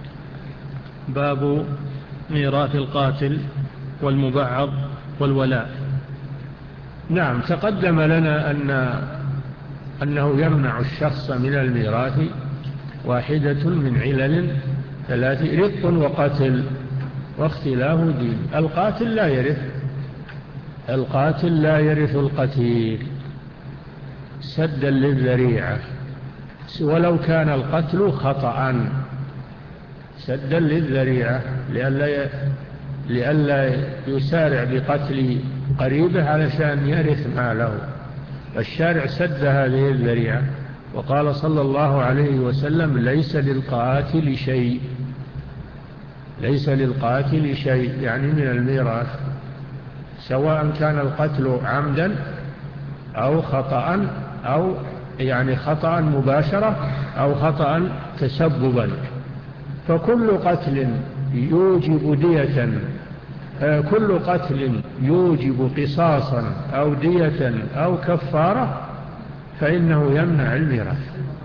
باب ميراث القاتل والمبعض والولاء. نعم. تقدم لنا أن أنه يمنع الشخص من الميراث واحدة من علل ثلاث رق وقتل واختلاف دين. القاتل لا يرث القاتل لا يرث القتيل سدا للذريعة ولو كان القتل خطأ سدا للذريعة لئلا لئلا يسارع بقتل قريبه علشان يرث ماله. الشارع سد هذه الذريعة وقال صلى الله عليه وسلم ليس للقاتل شيء ليس للقاتل شيء يعني من الميراث سواء كان القتل عمدا أو خطأ أو يعني خطأ مباشرة أو خطأ تسببا. فكل قتل يوجب دية كل قتل يوجب قصاصا أو دية أو كفارة فإنه يمنع الميراث.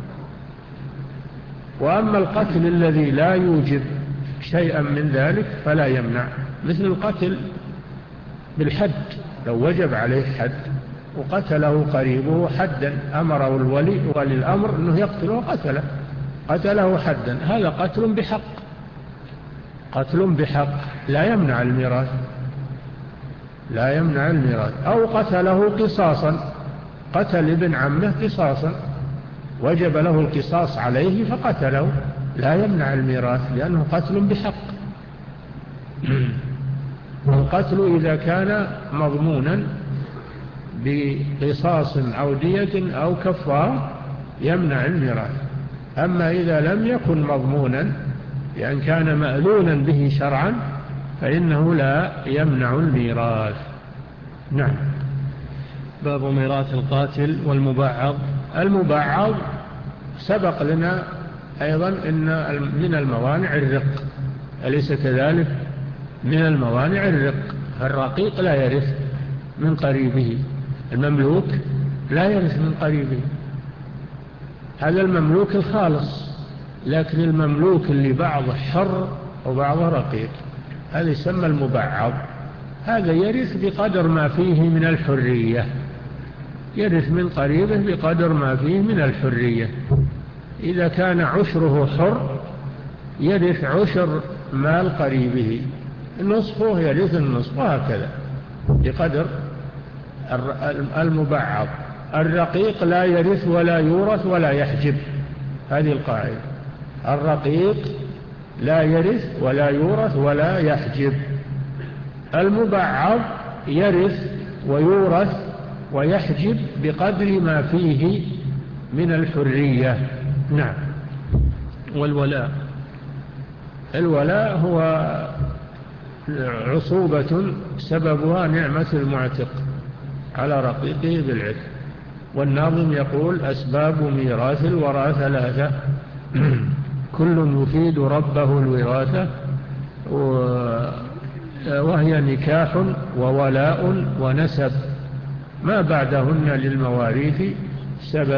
وأما القتل الذي لا يوجب شيئا من ذلك فلا يمنع مثل القتل بالحد لو وجب عليه حد وقتله قريبه حدا أمره الولي ولي الأمر أنه يقتله قتله قتله حدا هذا قتل بحق قتل بحق لا يمنع الميراث لا يمنع الميراث. أو قتله قصاصا قتل ابن عمه قصاصا وجب له القصاص عليه فقتله لا يمنع الميراث لأنه قتل بحق. والقتل إذا كان مضمونا بقصاص أو دية أو كفار يمنع الميراث. أما إذا لم يكن مضمونا لأن كان مألونا به شرعا فإنه لا يمنع الميراث. نعم. باب ميراث القاتل والمبعض. المبعض سبق لنا أيضا إن من الموانع الرق أليس كذلك؟ من الموانع الرق. الرقيق لا يرث من قريبه المملوك لا يرث من قريبه هذا المملوك الخالص. لكن المملوك اللي بعضه حر وبعضه رقيق هذا يسمى المبعض هذا يرث بقدر ما فيه من الحرية يرث من قريبه بقدر ما فيه من الحرية. إذا كان عشره حر يرث عشر مال قريبه نصفه يرث النصف وهكذا بقدر المبعض. الرقيق لا يرث ولا يورث ولا يحجب هذه القاعدة. الرقيق لا يرث ولا يورث ولا يحجب. المبعض يرث ويورث ويحجب بقدر ما فيه من الحرية. نعم. والولاء. الولاء هو عصوبة سببها نعمة المعتق على رقيقه بالعتق والناظم يقول أسباب ميراث الورى ثلاثة كل يفيد ربه الوراثة وهي نكاح وولاء ونسب ما بعدهن للمواريث سبب.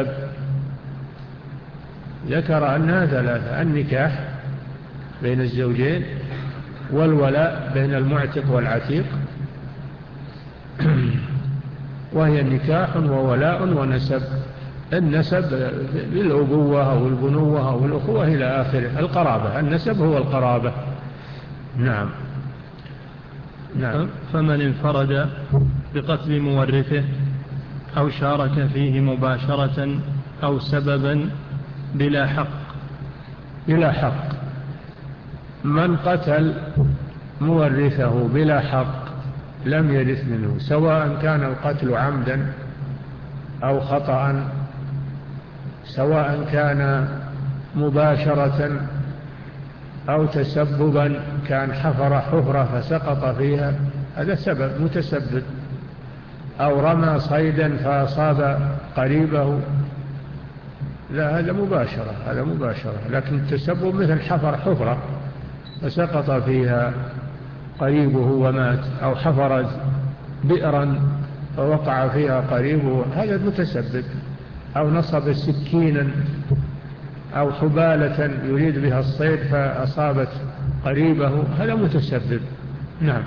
ذكر أنها ثلاثة: النكاح بين الزوجين، والولاء بين المعتق والعتيق، وهي نكاح وولاء ونسب. النسب بالأبوة أو البنوة أو الأخوة إلى آخره، القرابة. النسب هو القرابة. نعم. نعم. فمن انفرد بقتل مورثه أو شارك فيه مباشرة أو سببا بلا حق. بلا حق. من قتل مورثه بلا حق لم يرث منه، سواء كان القتل عمدا أو خطأ، سواء كان مباشرة أو تسببا، كان حفر حفرة فسقط فيها، هذا سبب متسبب، أو رمى صيدا فأصاب قريبه، لا هذا مباشرة، هذا مباشرة. لكن التسبب مثل حفر حفرة فسقط فيها قريبه ومات، أو حفر بئرا فوقع فيها قريبه، هذا متسبب. أو نصب سكينا أو حبالة يريد بها الصيد فأصابت قريبه، هذا متسبب. نعم.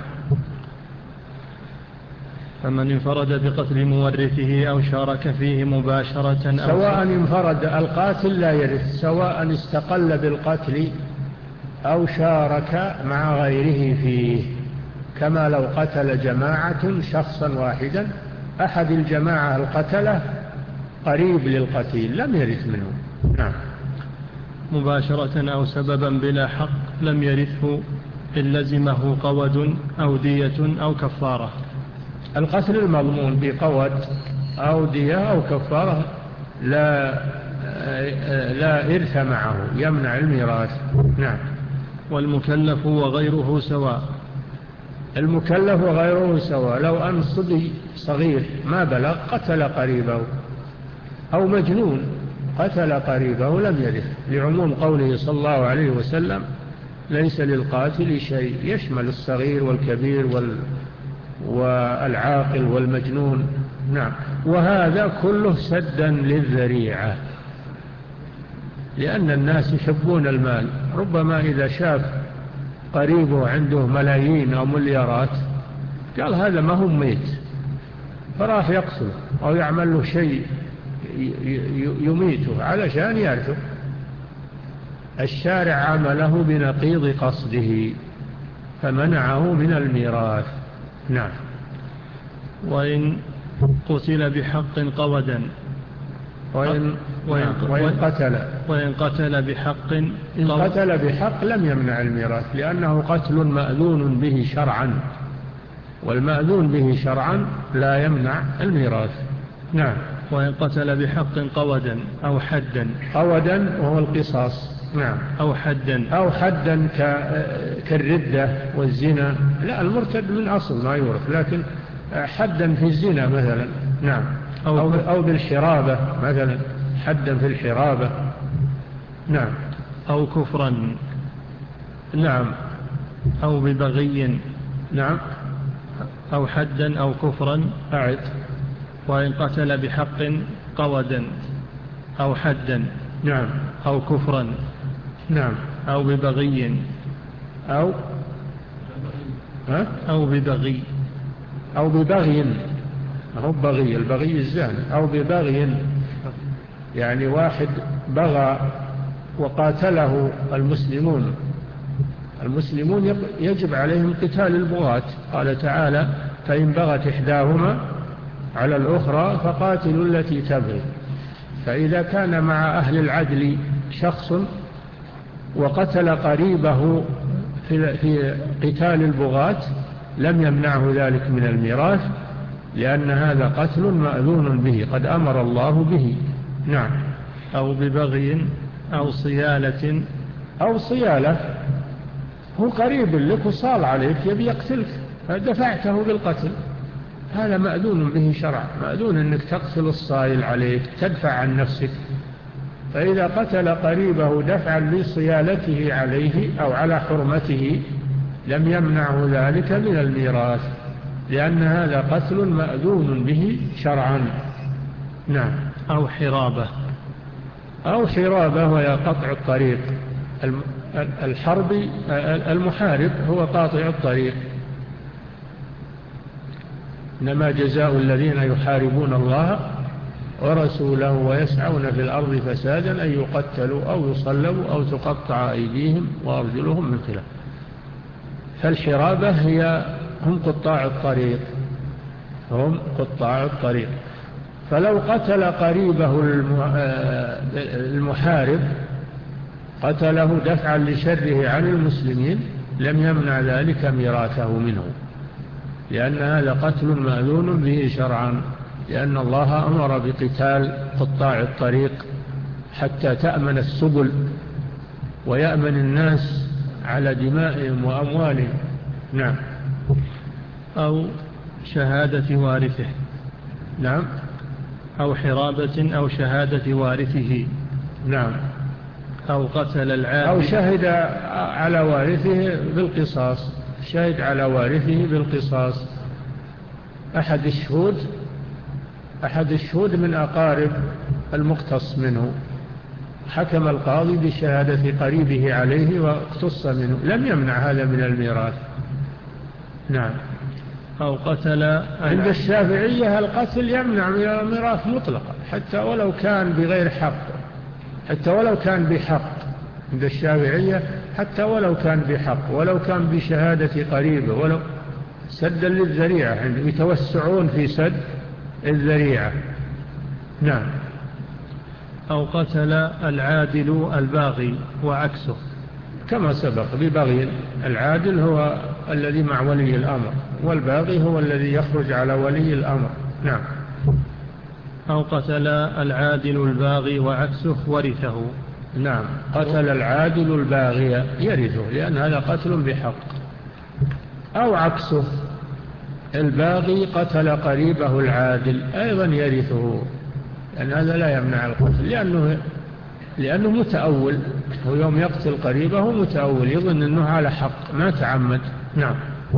فمن انفرد بقتل مورثه أو شارك فيه مباشرة أو سواء انفرد القاتل لا يرث، سواء استقل بالقتل أو شارك مع غيره فيه، كما لو قتل جماعة شخصا واحدا، أحد الجماعة القتلة قريب للقتيل لم يرث منه. نعم. مباشرة أو سببا بلا حق لم يرثه إن لزمه قود أو دية أو كفارة. القتل المضمون بقود أو دية أو كفارة لا لا إرث معه، يمنع الميراث. نعم. والمكلف وغيره سواء. المكلف وغيره سواء، لو أن صبي صغير ما بلغ قتل قريبه، أو مجنون قتل قريبه لم يرث، لعموم قوله صلى الله عليه وسلم ليس للقاتل شيء، يشمل الصغير والكبير وال والعاقل والمجنون. نعم. وهذا كله سدا للذريعة، لأن الناس يحبون المال، ربما إذا شاف قريبه عنده ملايين أو مليارات قال هذا ما هو ميت، فراح يقتل أو يعمل له شيء يميته علشان يرثه. الشارع عمله بنقيض قصده فمنعه من الميراث. نعم. وإن قتل بحق قودا وإن, وإن, وإن قتل وإن قتل بحق إن قتل بحق لم يمنع الميراث، لأنه قتل مأذون به شرعا، والمأذون به شرعا لا يمنع الميراث. نعم. وإن قتل بحق قودا أو حدا. قودا وهو القصاص. نعم. أو حدا. أو حدا كالردة والزنا، لا المرتد من أصل ما يورث، لكن حدا في الزنا مثلا. نعم. أو, أو, أو بالحرابة مثلا، حدا في الحرابة. نعم. أو كفرا. نعم. أو ببغي. نعم. أو حدا أو كفرا. أعد. وإن قتل بحق قودا أو حدا. نعم. أو كفرا. نعم. أو ببغي. أو ها؟ أو ببغي. أو ببغي، هو بغي، البغي الزاني. أو ببغي يعني واحد بغى وقاتله المسلمون، المسلمون يجب عليهم قتال البغاة، قال تعالى فإن بغت إحداهما على الأخرى فقاتلوا التي تبغي. فإذا كان مع أهل العدل شخص وقتل قريبه في قتال البغاة لم يمنعه ذلك من الميراث، لأن هذا قتل مأذون به قد أمر الله به. نعم. أو ببغي أو صيالة. أو صيالة، هو قريب لك وصال عليك يبي يقتلك فدفعته بالقتل، هذا مأذون به شرعا، مأذون أنك تقتل الصائل عليك، تدفع عن نفسك. فإذا قتل قريبه دفعا لصيالته عليه أو على حرمته لم يمنعه ذلك من الميراث، لأن هذا قتل مأذون به شرعا. نعم. أو حرابة. أو حرابة وهي قطع الطريق. الحرب المحارب هو قاطع الطريق. إنما جزاء الذين يحاربون الله ورسوله ويسعون في الأرض فسادا أن يقتلوا أو يصلبوا أو تقطع أيديهم وأرجلهم من خلاف. فالحرابة هي هم قطاع الطريق، هم قطاع الطريق. فلو قتل قريبه المحارب قتله دفعا لشره عن المسلمين لم يمنع ذلك ميراثه منه، لأن هذا قتل مأذون به شرعا، لأن الله أمر بقتال قطاع الطريق حتى تأمن السبل ويأمن الناس على دمائهم وأموالهم. نعم. أو شهادة وارثه. نعم. أو حرابة أو شهادة وارثه. نعم. أو قتل العابد. أو شهد على وارثه بالقصاص، شهد على وارثه بالقصاص. أحد الشهود أحد الشهود من أقارب المقتص منه، حكم القاضي بشهادة قريبه عليه واقتص منه، لم يمنع هذا من الميراث. نعم. أو قتل. عند الشافعية القتل يمنع من الميراث مطلقا حتى ولو كان بغير حق، حتى ولو كان بحق. عند الشافعية حتى ولو كان بحق، ولو كان بشهادة قريبه، ولو سدا للذريعة، يتوسعون في سد الذريعة. نعم. أو قتل العادل الباغي وعكسه كما سبق ببغي. العادل هو الذي مع ولي الأمر، والباغي هو الذي يخرج على ولي الأمر. نعم. أو قتل العادل الباغي وعكسه ورثه. نعم. قتل العادل الباغي يرثه، لأن هذا قتل بحق. أو عكسه، الباغي قتل قريبه العادل أيضا يرثه، لأن هذا لا يمنع القتل، لأنه, لأنه متأول. هو يوم يقتل قريبه متأول، يظن أنه على حق ما تعمد. نعم.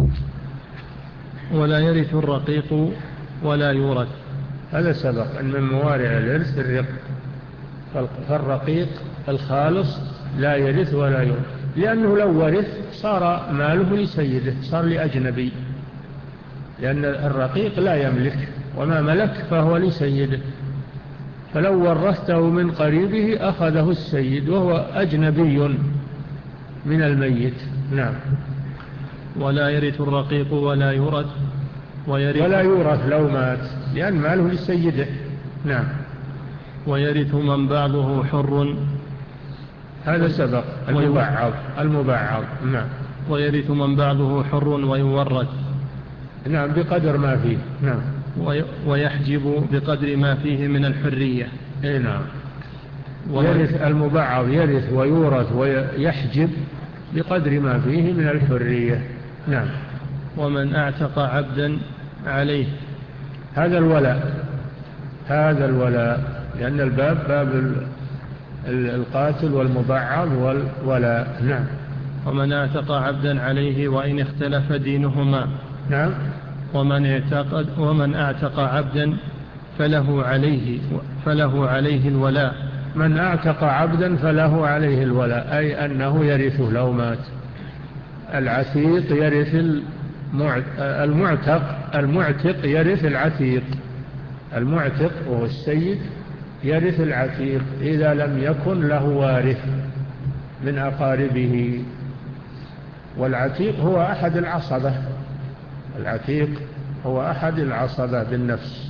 ولا يرث الرقيق ولا يورث. هذا سبق أن من موارع الإرث الرق، فالرقيق الخالص لا يرث ولا يورث، لأنه لو ورث صار ماله لسيده، صار لأجنبي، لأن الرقيق لا يملك، وما ملك فهو لسيده. فلو ورثته من قريبه أخذه السيد وهو أجنبي من الميت. نعم. ولا يرث الرقيق ولا يورث. ولا يورث لو مات، لأن ماله لسيده. نعم. ويرث من بعضه حر. هذا سبق المبعض. المبعض. نعم. ويرث من بعضه حر ويورث. نعم. بقدر ما فيه. نعم. ويحجب بقدر ما فيه من الحرية. اي نعم. يرث المبعض يرث ويورث ويحجب بقدر ما فيه من الحرية. نعم. ومن اعتق عبدا عليه. هذا الولاء، هذا الولاء، لأن الباب باب القاتل والمبعض والولاء. نعم. ومن اعتق عبدا عليه وإن اختلف دينهما. نعم. ومن اعتقد ومن اعتق عبدا فله عليه فله عليه الولاء. من اعتق عبدا فله عليه الولاء، أي أنه يرثه لو مات. العتيق يرث المعتق، المعتق يرث العتيق، المعتق وهو السيد يرث العتيق إذا لم يكن له وارث من أقاربه. والعتيق هو أحد العصبة، العتيق هو أحد العصبة بالنفس،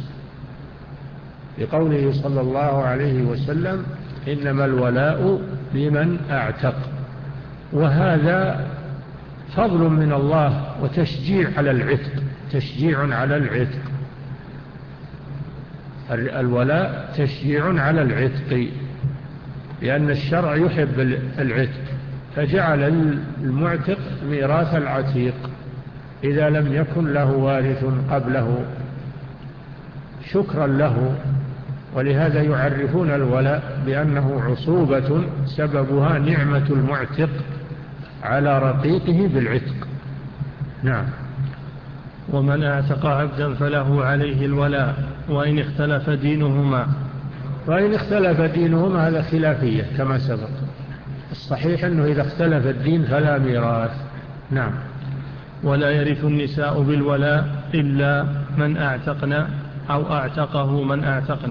لقوله صلى الله عليه وسلم إنما الولاء لمن اعتق. وهذا فضل من الله وتشجيع على العتق، تشجيع على العتق. الولاء تشجيع على العتق، لأن الشرع يحب العتق، فجعل المعتق ميراث العتيق إذا لم يكن له وارث قبله شكرا له. ولهذا يعرفون الولاء بأنه عصوبة سببها نعمة المعتق على رقيقه بالعتق. نعم. ومن اعتق عبدا فله عليه الولاء وإن اختلف دينهما. وإن اختلف دينهما هذا خلافية كما سبق. الصحيح أنه إذا اختلف الدين فلا ميراث. نعم. ولا يرث النساء بالولاء إلا من أعتقنا أو أعتقه من أعتقنا.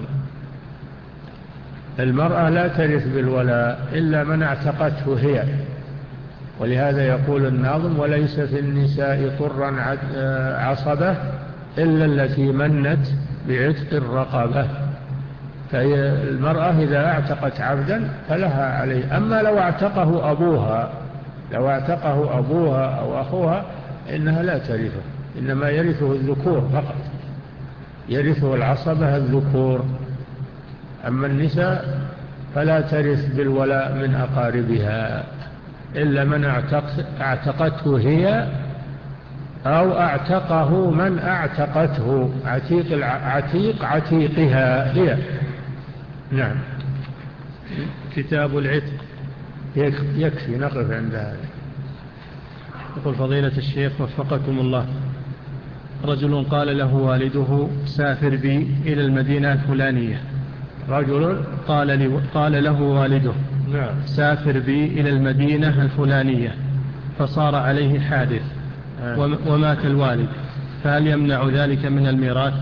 المرأة لا ترث بالولاء إلا من اعتقته هي. ولهذا يقول الناظم: وليس في النساء طرا عصبة إلا التي منت بعتق الرقبة. فالمرأة إذا اعتقت عبدا فلها عليه. أما لو اعتقه أبوها لو اعتقه أبوها أو أخوها إنها لا ترثه، إنما يرثه الذكور فقط، يرثه العصبة الذكور. أما النساء فلا ترث بالولاء من أقاربها إلا من اعتقته هي أو اعتقه من اعتقته، عتيق عتيق عتيقها هي. نعم. كتاب العتق. يكفي نقف عند هذا. يقول فضيلة الشيخ وفقكم الله: رجل قال له والده: سافر بي إلى المدينة الفلانية. رجل قال, لي قال له والده: نعم. سافر بي إلى المدينة الفلانية، فصار عليه حادث آه. ومات الوالد، فهل يمنع ذلك من الميراث؟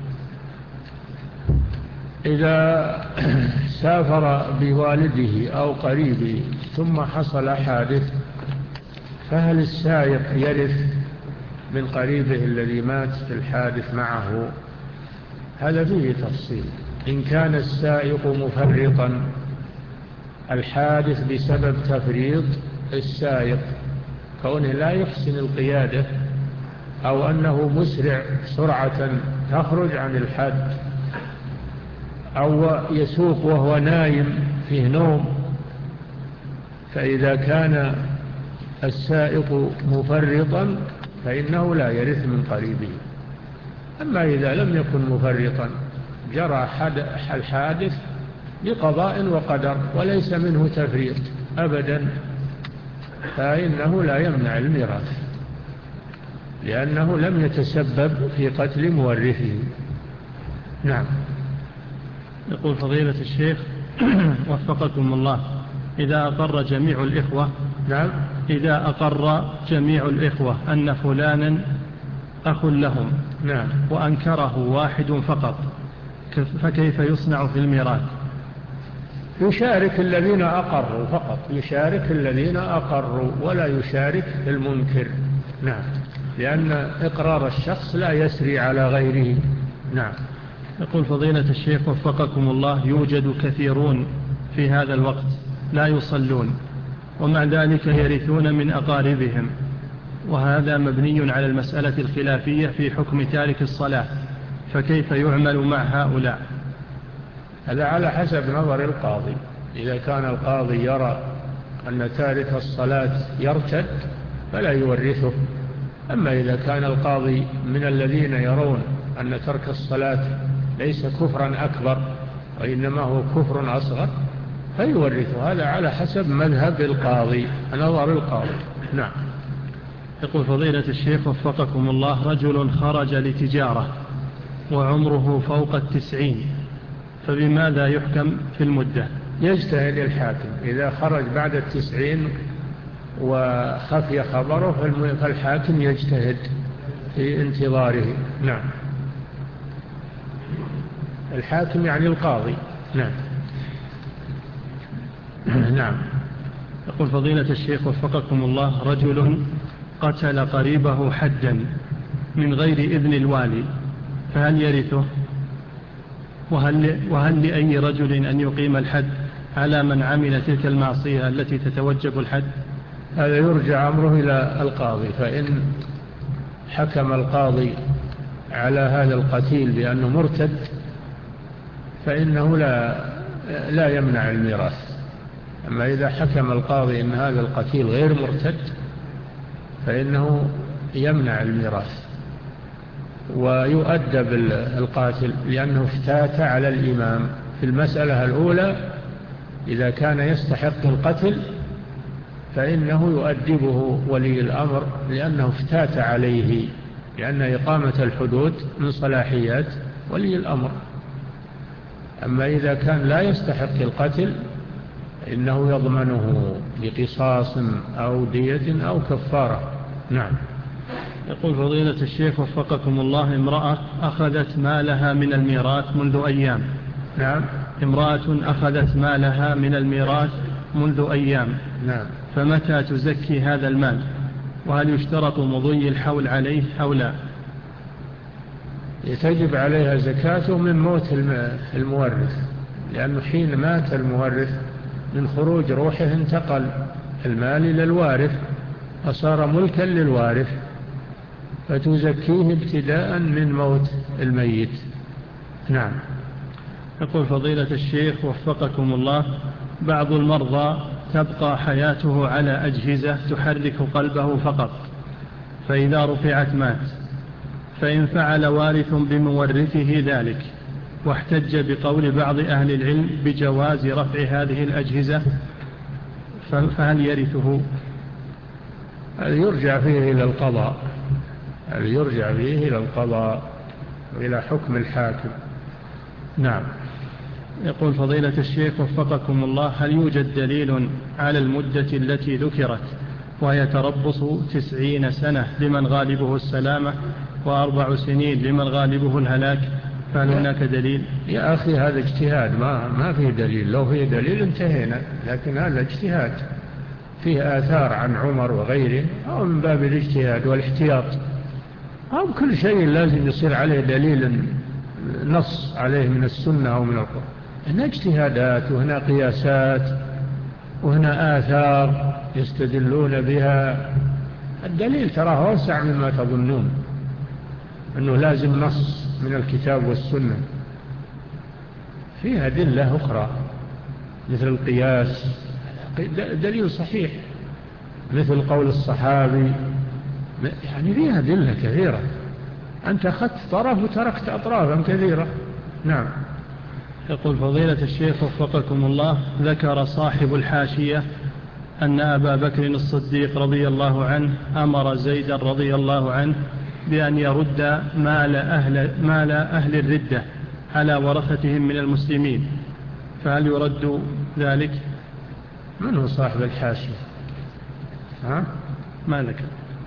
إذا سافر بوالده أو قريبه ثم حصل حادث، فهل السائق يرث من قريبه الذي مات في الحادث معه؟ هذا فيه تفصيل. إن كان السائق مفرطا، الحادث بسبب تفريط السائق، كونه لا يحسن القيادة أو أنه مسرع سرعة تخرج عن الحد، أو يسوق وهو نايم فيه نوم، فإذا كان السائق مفرطا فإنه لا يرث من قريبه. أما إذا لم يكن مفرطا، جرى الحادث بقضاء وقدر وليس منه تفريط أبدا، فإنه لا يمنع الميراث، لأنه لم يتسبب في قتل مورثه. نعم. يقول فضيلة الشيخ وفقكم الله: إذا أقر جميع الإخوة نعم إذا أقر جميع الإخوة أن فلانا أخ لهم، نعم، وأنكره واحد فقط، فكيف يصنع في الميراث؟ يشارك الذين أقروا فقط، يشارك الذين أقروا ولا يشارك المنكر. نعم، لأن إقرار الشخص لا يسري على غيره. نعم. يقول فضيلة الشيخ وفقكم الله: يوجد كثيرون في هذا الوقت لا يصلون، ومع ذلك يرثون من أقاربهم، وهذا مبني على المسألة الخلافية في حكم تارك الصلاة، فكيف يعمل مع هؤلاء؟ هذا على حسب نظر القاضي. إذا كان القاضي يرى أن تارك الصلاة يرتد فلا يورثه. أما إذا كان القاضي من الذين يرون أن ترك الصلاة ليس كفرا أكبر وإنما هو كفر أصغر فيورثه. هذا على حسب مذهب القاضي، نظر القاضي. نعم. يقول فضيلة الشيخ وفقكم الله: رجل خرج لتجارة وعمره فوق التسعين، فبماذا يحكم في المدة؟ يجتهد الحاكم. إذا خرج بعد التسعين وخفي خبره فالحاكم يجتهد في انتظاره. نعم. الحاكم يعني القاضي. نعم. نعم. يقول فضيلة الشيخ وفقكم الله: رجل قتل قريبه حدا من غير إذن الوالي، فهل يرثه؟ وهل, وهل لأي رجل أن يقيم الحد على من عمل تلك المعصية التي تتوجب الحد؟ هذا يرجع أمره إلى القاضي، فإن حكم القاضي على هذا القتيل بأنه مرتد فإنه لا, لا يمنع الميراث. أما إذا حكم القاضي أن هذا القتيل غير مرتد فإنه يمنع الميراث. ويؤدب القاتل لأنه افتات على الإمام في المسألة الأولى. إذا كان يستحق القتل فإنه يؤدبه ولي الأمر لأنه افتات عليه، لأن إقامة الحدود من صلاحيات ولي الأمر. أما إذا كان لا يستحق القتل إنه يضمنه بقصاص أو دية أو كفارة. نعم. يقول فضيلة الشيخ وفقكم الله: امرأة أخذت مالها من الميراث منذ أيام. نعم. امرأة أخذت مالها من الميراث منذ أيام. نعم. فمتى تزكي هذا المال؟ وهل يشترط مضي الحول عليه أو لا؟ تجب عليها زكاته من موت المورث، لأنه حين مات المورث من خروج روحه انتقل المال إلى الوارث فصار ملكا للوارث، فتزكيه ابتداء من موت الميت. نعم. يقول فضيلة الشيخ وفقكم الله: بعض المرضى تبقى حياته على أجهزة تحرك قلبه فقط، فإذا رفعت مات، فإن فعل وارث بمورثه ذلك واحتج بقول بعض أهل العلم بجواز رفع هذه الأجهزة فهل يرثه؟ يرجع فيه إلى القضاء، يرجع فيه إلى القضاء وإلى حكم الحاكم. نعم. يقول فضيلة الشيخ وفقكم الله: هل يوجد دليل على المدة التي ذكرت وهي تربص تسعين سنة لمن غالبه السلامة وأربع سنين لمن غالبه الهلاك؟ فهل هناك دليل؟ يا أخي هذا اجتهاد، ما, ما فيه دليل. لو فيه دليل انتهينا، لكن هذا اجتهاد فيه آثار عن عمر وغيره، أو من باب الاجتهاد والاحتياط. أو كل شيء لازم يصير عليه دليل نص عليه من السنة أو من القرآن. هنا اجتهادات وهنا قياسات وهنا آثار يستدلون بها. الدليل تراه أوسع مما تظنون، أنه لازم نص من الكتاب والسنة. فيها أدلة أخرى مثل القياس، دليل صحيح، مثل قول الصحابي، يعني فيها أدلة كثيرة. أنت أخذت طرف وتركت أطرافا كثيرة. نعم. يقول فضيلة الشيخ وفقكم الله: ذكر صاحب الحاشية أن أبا بكر الصديق رضي الله عنه أمر زيدا رضي الله عنه بأن يرد مال أهل, مال أهل الردة على ورثتهم من المسلمين، فهل يرد ذلك؟ من هو صاحب الحاشية؟ ها؟ ما ذكر.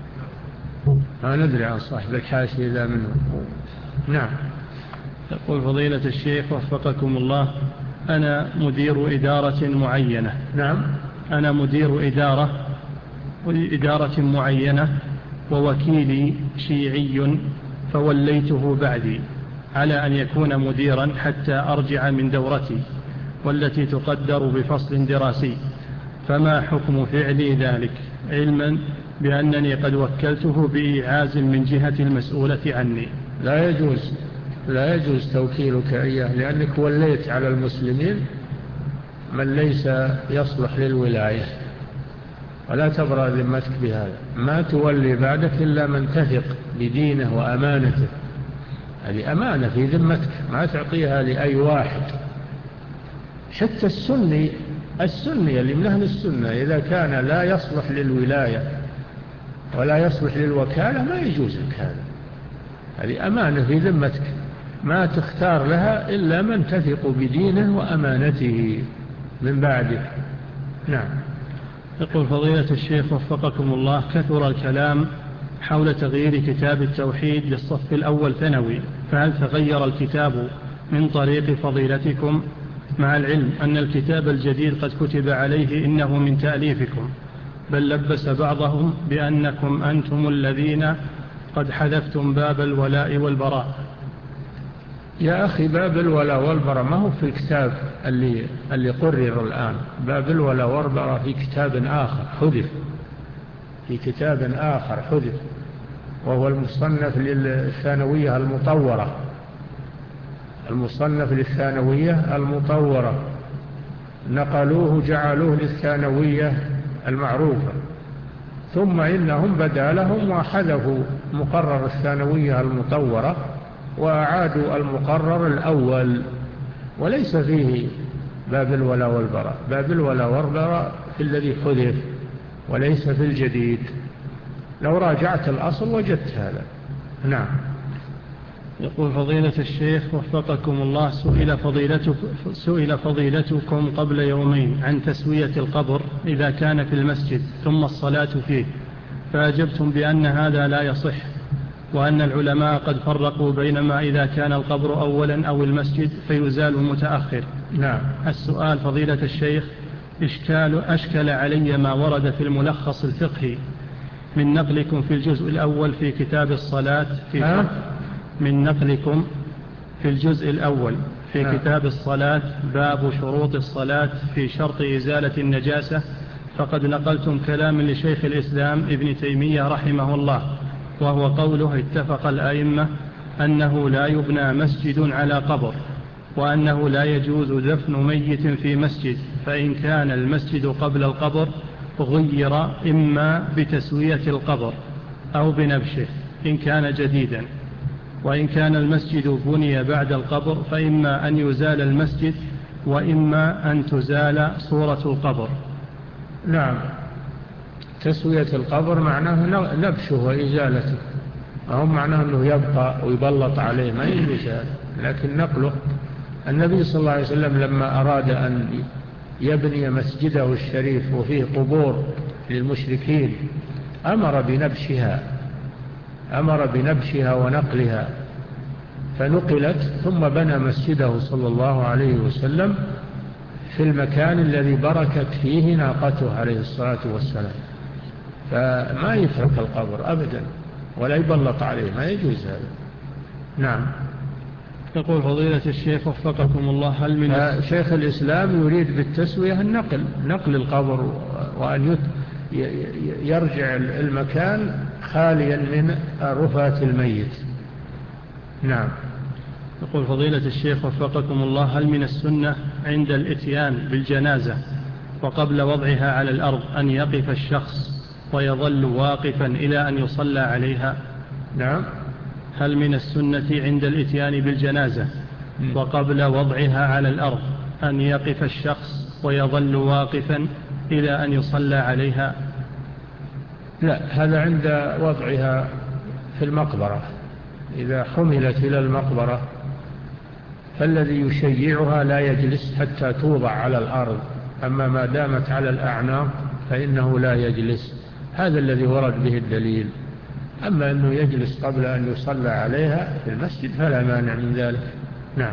ما ندري عن صاحب الحاشية إذا منه. نعم. يقول فضيلة الشيخ وفقكم الله: أنا مدير إدارة معينة. نعم. أنا مدير إدارة إدارة معينة ووكيلي شيعي، فوليته بعدي على أن يكون مديرا حتى أرجع من دورتي والتي تقدر بفصل دراسي، فما حكم فعلي ذلك، علما بأنني قد وكلته بإيعاز من جهة المسؤولة عني؟ لا يجوز، لا يجوز توكيلك إياه، لأنك وليت على المسلمين من ليس يصلح للولاية، ولا تبرأ ذمتك بهذا. ما تولي بعدك إلا من تثق بدينه وأمانته. هذه أمانة في ذمتك، ما تعطيها لأي واحد. حتى السني السني اللي من أهل السنة إذا كان لا يصلح للولاية ولا يصلح للوكالة ما يجوز لك هذا. هذه أمانة في ذمتك، ما تختار لها إلا من تثق بدينه وأمانته من بعدك. نعم. يقول فضيلة الشيخ وفقكم الله: كثر الكلام حول تغيير كتاب التوحيد للصف الأول ثانوي، فهل تغير الكتاب من طريق فضيلتكم، مع العلم أن الكتاب الجديد قد كتب عليه إنه من تأليفكم، بل لبس بعضهم بأنكم أنتم الذين قد حذفتم باب الولاء والبراء؟ يا أخي باب الولاء والبراء ما هو في الكتاب اللي, اللي قرر الآن. باب الولاء والبراء في كتاب آخر حذف، في كتاب آخر حذف، وهو المصنف للثانوية المطورة، المصنف للثانوية المطورة نقلوه جعلوه للثانوية المعروفة، ثم إنهم بدا لهم وحذفوا مقرر الثانوية المطورة وأعادوا المقرر الأول، وليس فيه باب الولاء والبراء. باب الولاء والبراء في الذي حذف وليس في الجديد. لو راجعت الأصل وجدت هذا. نعم. يقول فضيلة الشيخ وفقكم الله، سئل, فضيلتك سئل فضيلتكم قبل يومين عن تسوية القبر إذا كان في المسجد ثم الصلاة فيه، فأجبتم بأن هذا لا يصح، وأن العلماء قد فرقوا بين ما إذا كان القبر أولا أو المسجد فيزال متأخر. نعم. السؤال فضيلة الشيخ، إشكال أشكل علي ما ورد في الملخص الفقهي من نقلكم في الجزء الأول في كتاب الصلاة في شرط من نقلكم في الجزء الأول في نعم. كتاب الصلاة باب شروط الصلاة في شرط إزالة النجاسة، فقد نقلتم كلام لشيخ الإسلام ابن تيمية رحمه الله، وهو قوله اتفق الأئمة أنه لا يبنى مسجد على قبر، وأنه لا يجوز دفن ميت في مسجد، فإن كان المسجد قبل القبر غير إما بتسوية القبر أو بنبشه إن كان جديدا، وإن كان المسجد بني بعد القبر فإما أن يزال المسجد وإما أن تزال صورة القبر. نعم. تسوية القبر معناه نبشه وإزالته، أو معناه أنه يبقى ويبلط عليه، ما يجوز هذا. لكن نقله، النبي صلى الله عليه وسلم لما أراد أن يبني مسجده الشريف وفيه قبور للمشركين أمر بنبشها أمر بنبشها ونقلها، فنقلت ثم بنى مسجده صلى الله عليه وسلم في المكان الذي بركت فيه ناقته عليه الصلاة والسلام، فما يترك القبر أبدا ولا يبلط عليه، ما يجوز هذا. نعم. يقول فضيلة الشيخ وفقكم الله، هل من شيخ الإسلام يريد بالتسوية النقل نقل القبر، وأن يرجع المكان خاليا من رفات الميت. نعم. يقول فضيلة الشيخ وفقكم الله، هل من السنة عند الإتيان بالجنازة وقبل وضعها على الأرض أن يقف الشخص ويظل واقفا إلى أن يصلى عليها؟ نعم. هل من السنة عند الإتيان بالجنازة وقبل وضعها على الأرض أن يقف الشخص ويظل واقفا إلى أن يصلى عليها؟ لا، هذا عند وضعها في المقبرة. إذا حملت إلى المقبرة فالذي يشيعها لا يجلس حتى توضع على الأرض، أما ما دامت على الأعناق فإنه لا يجلس، هذا الذي ورد به الدليل. أما أنه يجلس قبل أن يصلى عليها في المسجد فلا مانع من ذلك. نعم.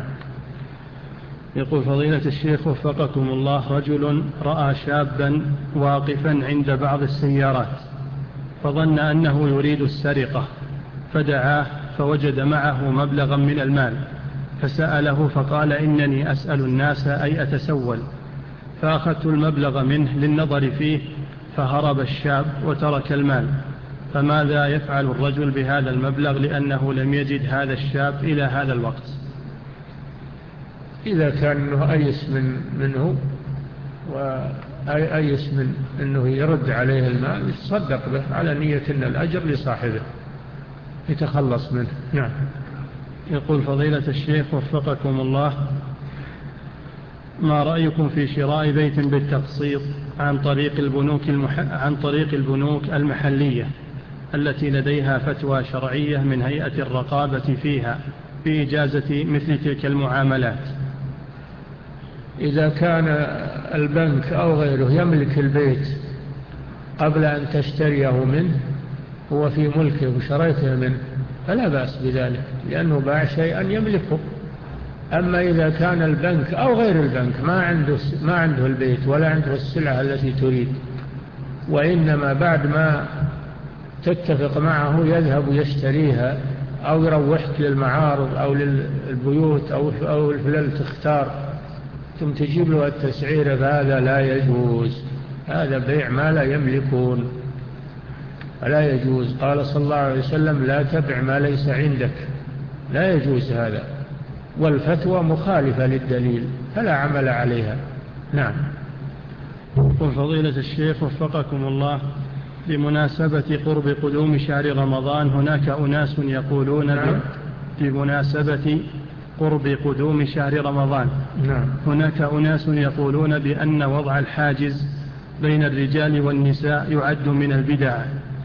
يقول فضيلة الشيخ وفقكم الله، رجل رأى شابا واقفا عند بعض السيارات فظن أنه يريد السرقة، فدعاه فوجد معه مبلغا من المال، فسأله فقال إنني أسأل الناس أي أتسول، فأخذت المبلغ منه للنظر فيه، فهرب الشاب وترك المال، فماذا يفعل الرجل بهذا المبلغ لأنه لم يجد هذا الشاب إلى هذا الوقت؟ إذا كان أنه أيس من منه وأيس من أنه يرد عليه المال يتصدق به على نية أن الأجر لصاحبه يتخلص منه. نعم. يقول فضيلة الشيخ وفقكم الله، ما رأيكم في شراء بيت بالتقسيط عن طريق البنوك المح... عن طريق البنوك المحلية التي لديها فتوى شرعية من هيئة الرقابة فيها بإجازة مثل تلك المعاملات؟ إذا كان البنك أو غيره يملك البيت قبل أن تشتريه منه، هو في ملكه وشريته منه، فلا بأس بذلك لأنه باع شيئا يملكه. أما إذا كان البنك أو غير البنك ما عنده ما عنده البيت ولا عنده السلعة التي تريد، وإنما بعد ما تتفق معه يذهب يشتريها أو يروحك للمعارض أو للبيوت أو أو الفلل تختار ثم تجيب له التسعير، فهذا لا يجوز، هذا بيع ما لا يملكون، لا يجوز. قال صلى الله عليه وسلم لا تبع ما ليس عندك، لا يجوز هذا، والفتوى مخالفة للدليل فلا عمل عليها. نعم. وفضيلة الشيخ وفقكم الله، بمناسبة قرب قدوم شهر رمضان هناك أناس يقولون نعم. بمناسبة قرب قدوم شهر رمضان نعم. هناك أناس يقولون بأن وضع الحاجز بين الرجال والنساء يعد من البدع،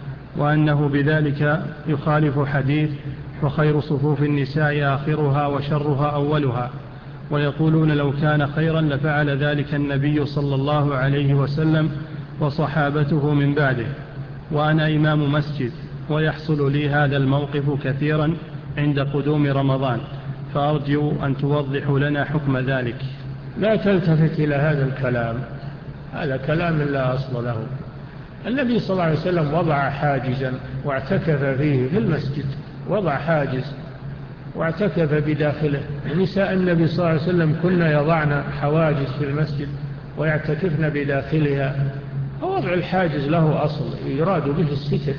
وأنه بذلك يخالف حديث وخير صفوف النساء آخرها وشرها أولها، ويقولون لو كان خيرا لفعل ذلك النبي صلى الله عليه وسلم وصحابته من بعده، وأنا إمام مسجد ويحصل لي هذا الموقف كثيرا عند قدوم رمضان، فأرجو أن توضحوا لنا حكم ذلك. لا تلتفت إلى هذا الكلام، هذا كلام لا أصل له. النبي صلى الله عليه وسلم وضع حاجزا واعتكف فيه في المسجد، وضع حاجز واعتكف بداخله. نساء النبي صلى الله عليه وسلم كنا يضعن حواجز في المسجد ويعتكفن بداخلها. ووضع الحاجز له أصل، يراد به الستر،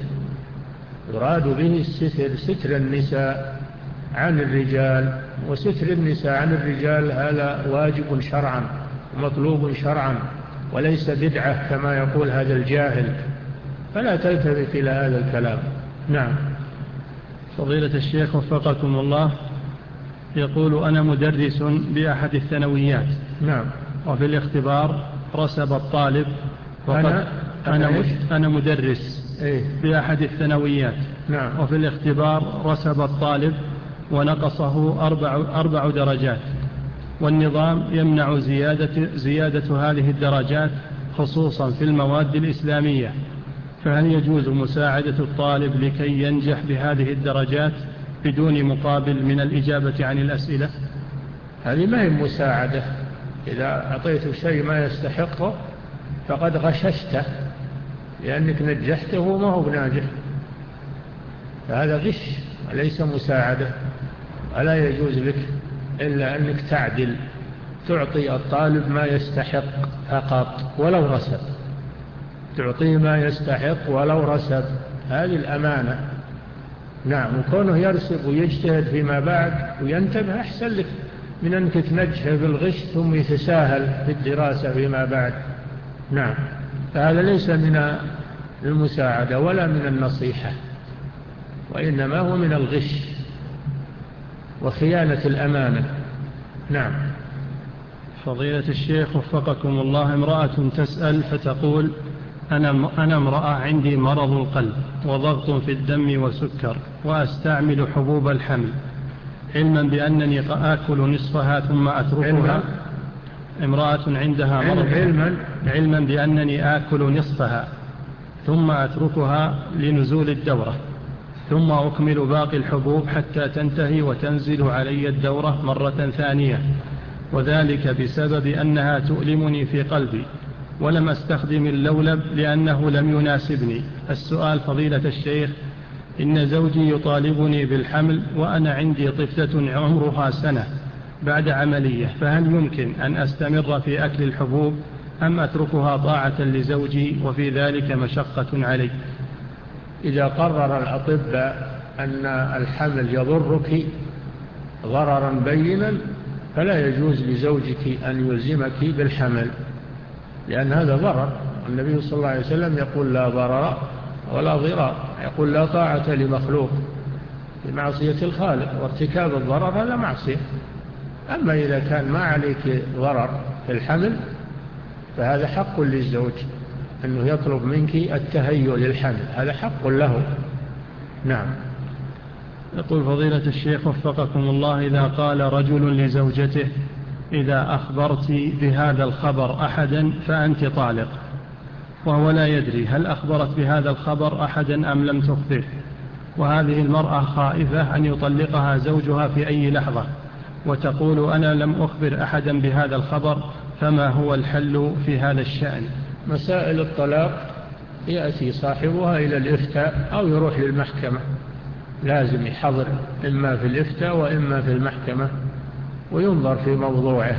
يراد به الستر، ستر النساء عن الرجال، وستر النساء عن الرجال هذا واجب شرعا ومطلوب شرعا، وليس بدعة كما يقول هذا الجاهل، فلا تلتفت إلى هذا الكلام. نعم. فضيلة الشيخ وفقكم الله، يقول أنا مدرس بأحد الثانويات. نعم. وفي الاختبار رسب الطالب وقد أنا, أنا, أنا مدرس إيه؟ بأحد الثانويات. نعم. وفي الاختبار رسب الطالب ونقصه أربع, أربع درجات، والنظام يمنع زيادة, زيادة هذه الدرجات خصوصا في المواد الإسلامية، فهل يجوز مساعدة الطالب لكي ينجح بهذه الدرجات بدون مقابل من الإجابة عن الأسئلة؟ هذه ما هي مساعدة. إذا أعطيته شيء ما يستحقه فقد غششته، لأنك نجحته وما هو بناجح، فهذا غش وليس مساعدة. ولا يجوز لك إلا أنك تعدل، تعطي الطالب ما يستحق فقط ولو رسب، تعطيه ما يستحق ولو رسب، هذه الأمانة. نعم. وكونه يرسب ويجتهد فيما بعد وينتبه أحسن لك من أنك تنجحه بالغش ثم يتساهل في الدراسة فيما بعد. نعم. فهذا ليس من المساعدة ولا من النصيحة، وإنما هو من الغش وخيانة الأمانة. نعم. فضيلة الشيخ وفقكم الله، امرأة تسأل فتقول أنا, أنا امرأة عندي مرض القلب وضغط في الدم وسكر، وأستعمل حبوب الحمل، علما بأنني آكل نصفها ثم أتركها. علما امرأة عندها مرض علما علما بأنني آكل نصفها ثم أتركها لنزول الدورة، ثم أكمل باقي الحبوب حتى تنتهي وتنزل علي الدورة مرة ثانية، وذلك بسبب أنها تؤلمني في قلبي، ولم أستخدم اللولب لأنه لم يناسبني. السؤال فضيلة الشيخ، إن زوجي يطالبني بالحمل وأنا عندي طفلة عمرها سنة بعد عملية، فهل يمكن أن أستمر في أكل الحبوب أم أتركها طاعة لزوجي وفي ذلك مشقة علي؟ إذا قرر الأطباء أن الحمل يضرك ضررا بينا فلا يجوز لزوجك أن يلزمك بالحمل، لأن هذا ضرر. النبي صلى الله عليه وسلم يقول لا ضرر ولا ضرار، يقول لا طاعة لمخلوق بمعصية الخالق، وارتكاب الضرر هذا معصية. أما إذا كان ما عليك ضرر في الحمل فهذا حق للزوج أنه يطلب منك التهيؤ للحمل، هذا حق له. نعم. يقول فضيلة الشيخ وفقكم الله، إذا قال رجل لزوجته إذا أخبرت بهذا الخبر أحدا فأنت طالق، وهو لا يدري هل أخبرت بهذا الخبر أحدا أم لم تخبره، وهذه المرأة خائفة أن يطلقها زوجها في أي لحظة، وتقول أنا لم أخبر أحدا بهذا الخبر، فما هو الحل في هذا الشأن؟ مسائل الطلاق يأتي صاحبها إلى الإفتاء أو يروح للمحكمة، لازم يحضر إما في الإفتاء وإما في المحكمة وينظر في موضوعه.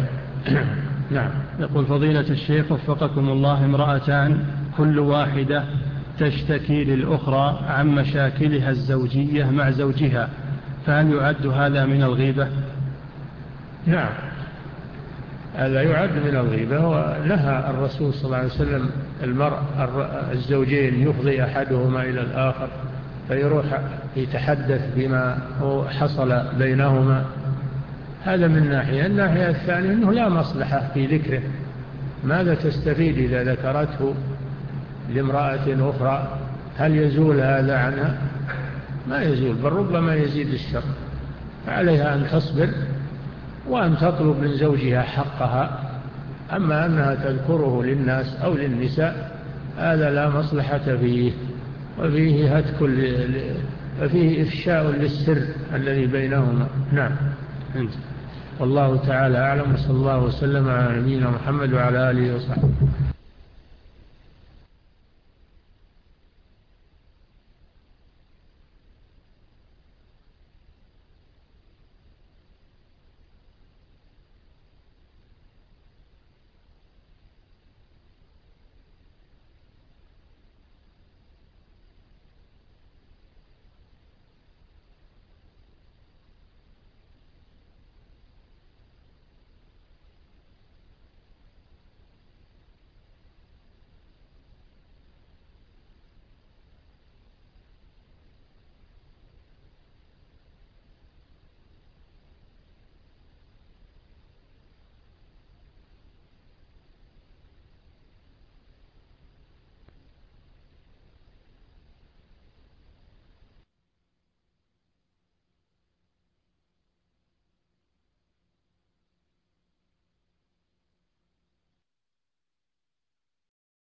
نعم. يقول فضيلة الشيخ وفقكم الله، امرأتان كل واحدة تشتكي للأخرى عن مشاكلها الزوجية مع زوجها، فهل يعد هذا من الغيبة؟ نعم، هذا يعد من الغيبة. ونهى الرسول صلى الله عليه وسلم المرء الزوجين يفضي أحدهما إلى الآخر فيروح يتحدث بما هو حصل بينهما. هذا من ناحية. الناحية الثانية أنه لا مصلحة في ذكره. ماذا تستفيد إذا ذكرته لامرأة أخرى؟ هل يزول هذا عنها؟ ما يزول، بل ربما يزيد الشر. فعليها أن تصبر وأن تطلب من زوجها حقها. أما أنها تذكره للناس أو للنساء هذا لا مصلحة فيه، وفيه هتك وفيه إفشاء للسر الذي بينهما. نعم. والله تعالى أعلم، وصلى الله وسلم على نبينا محمد وعلى آله وصحبه.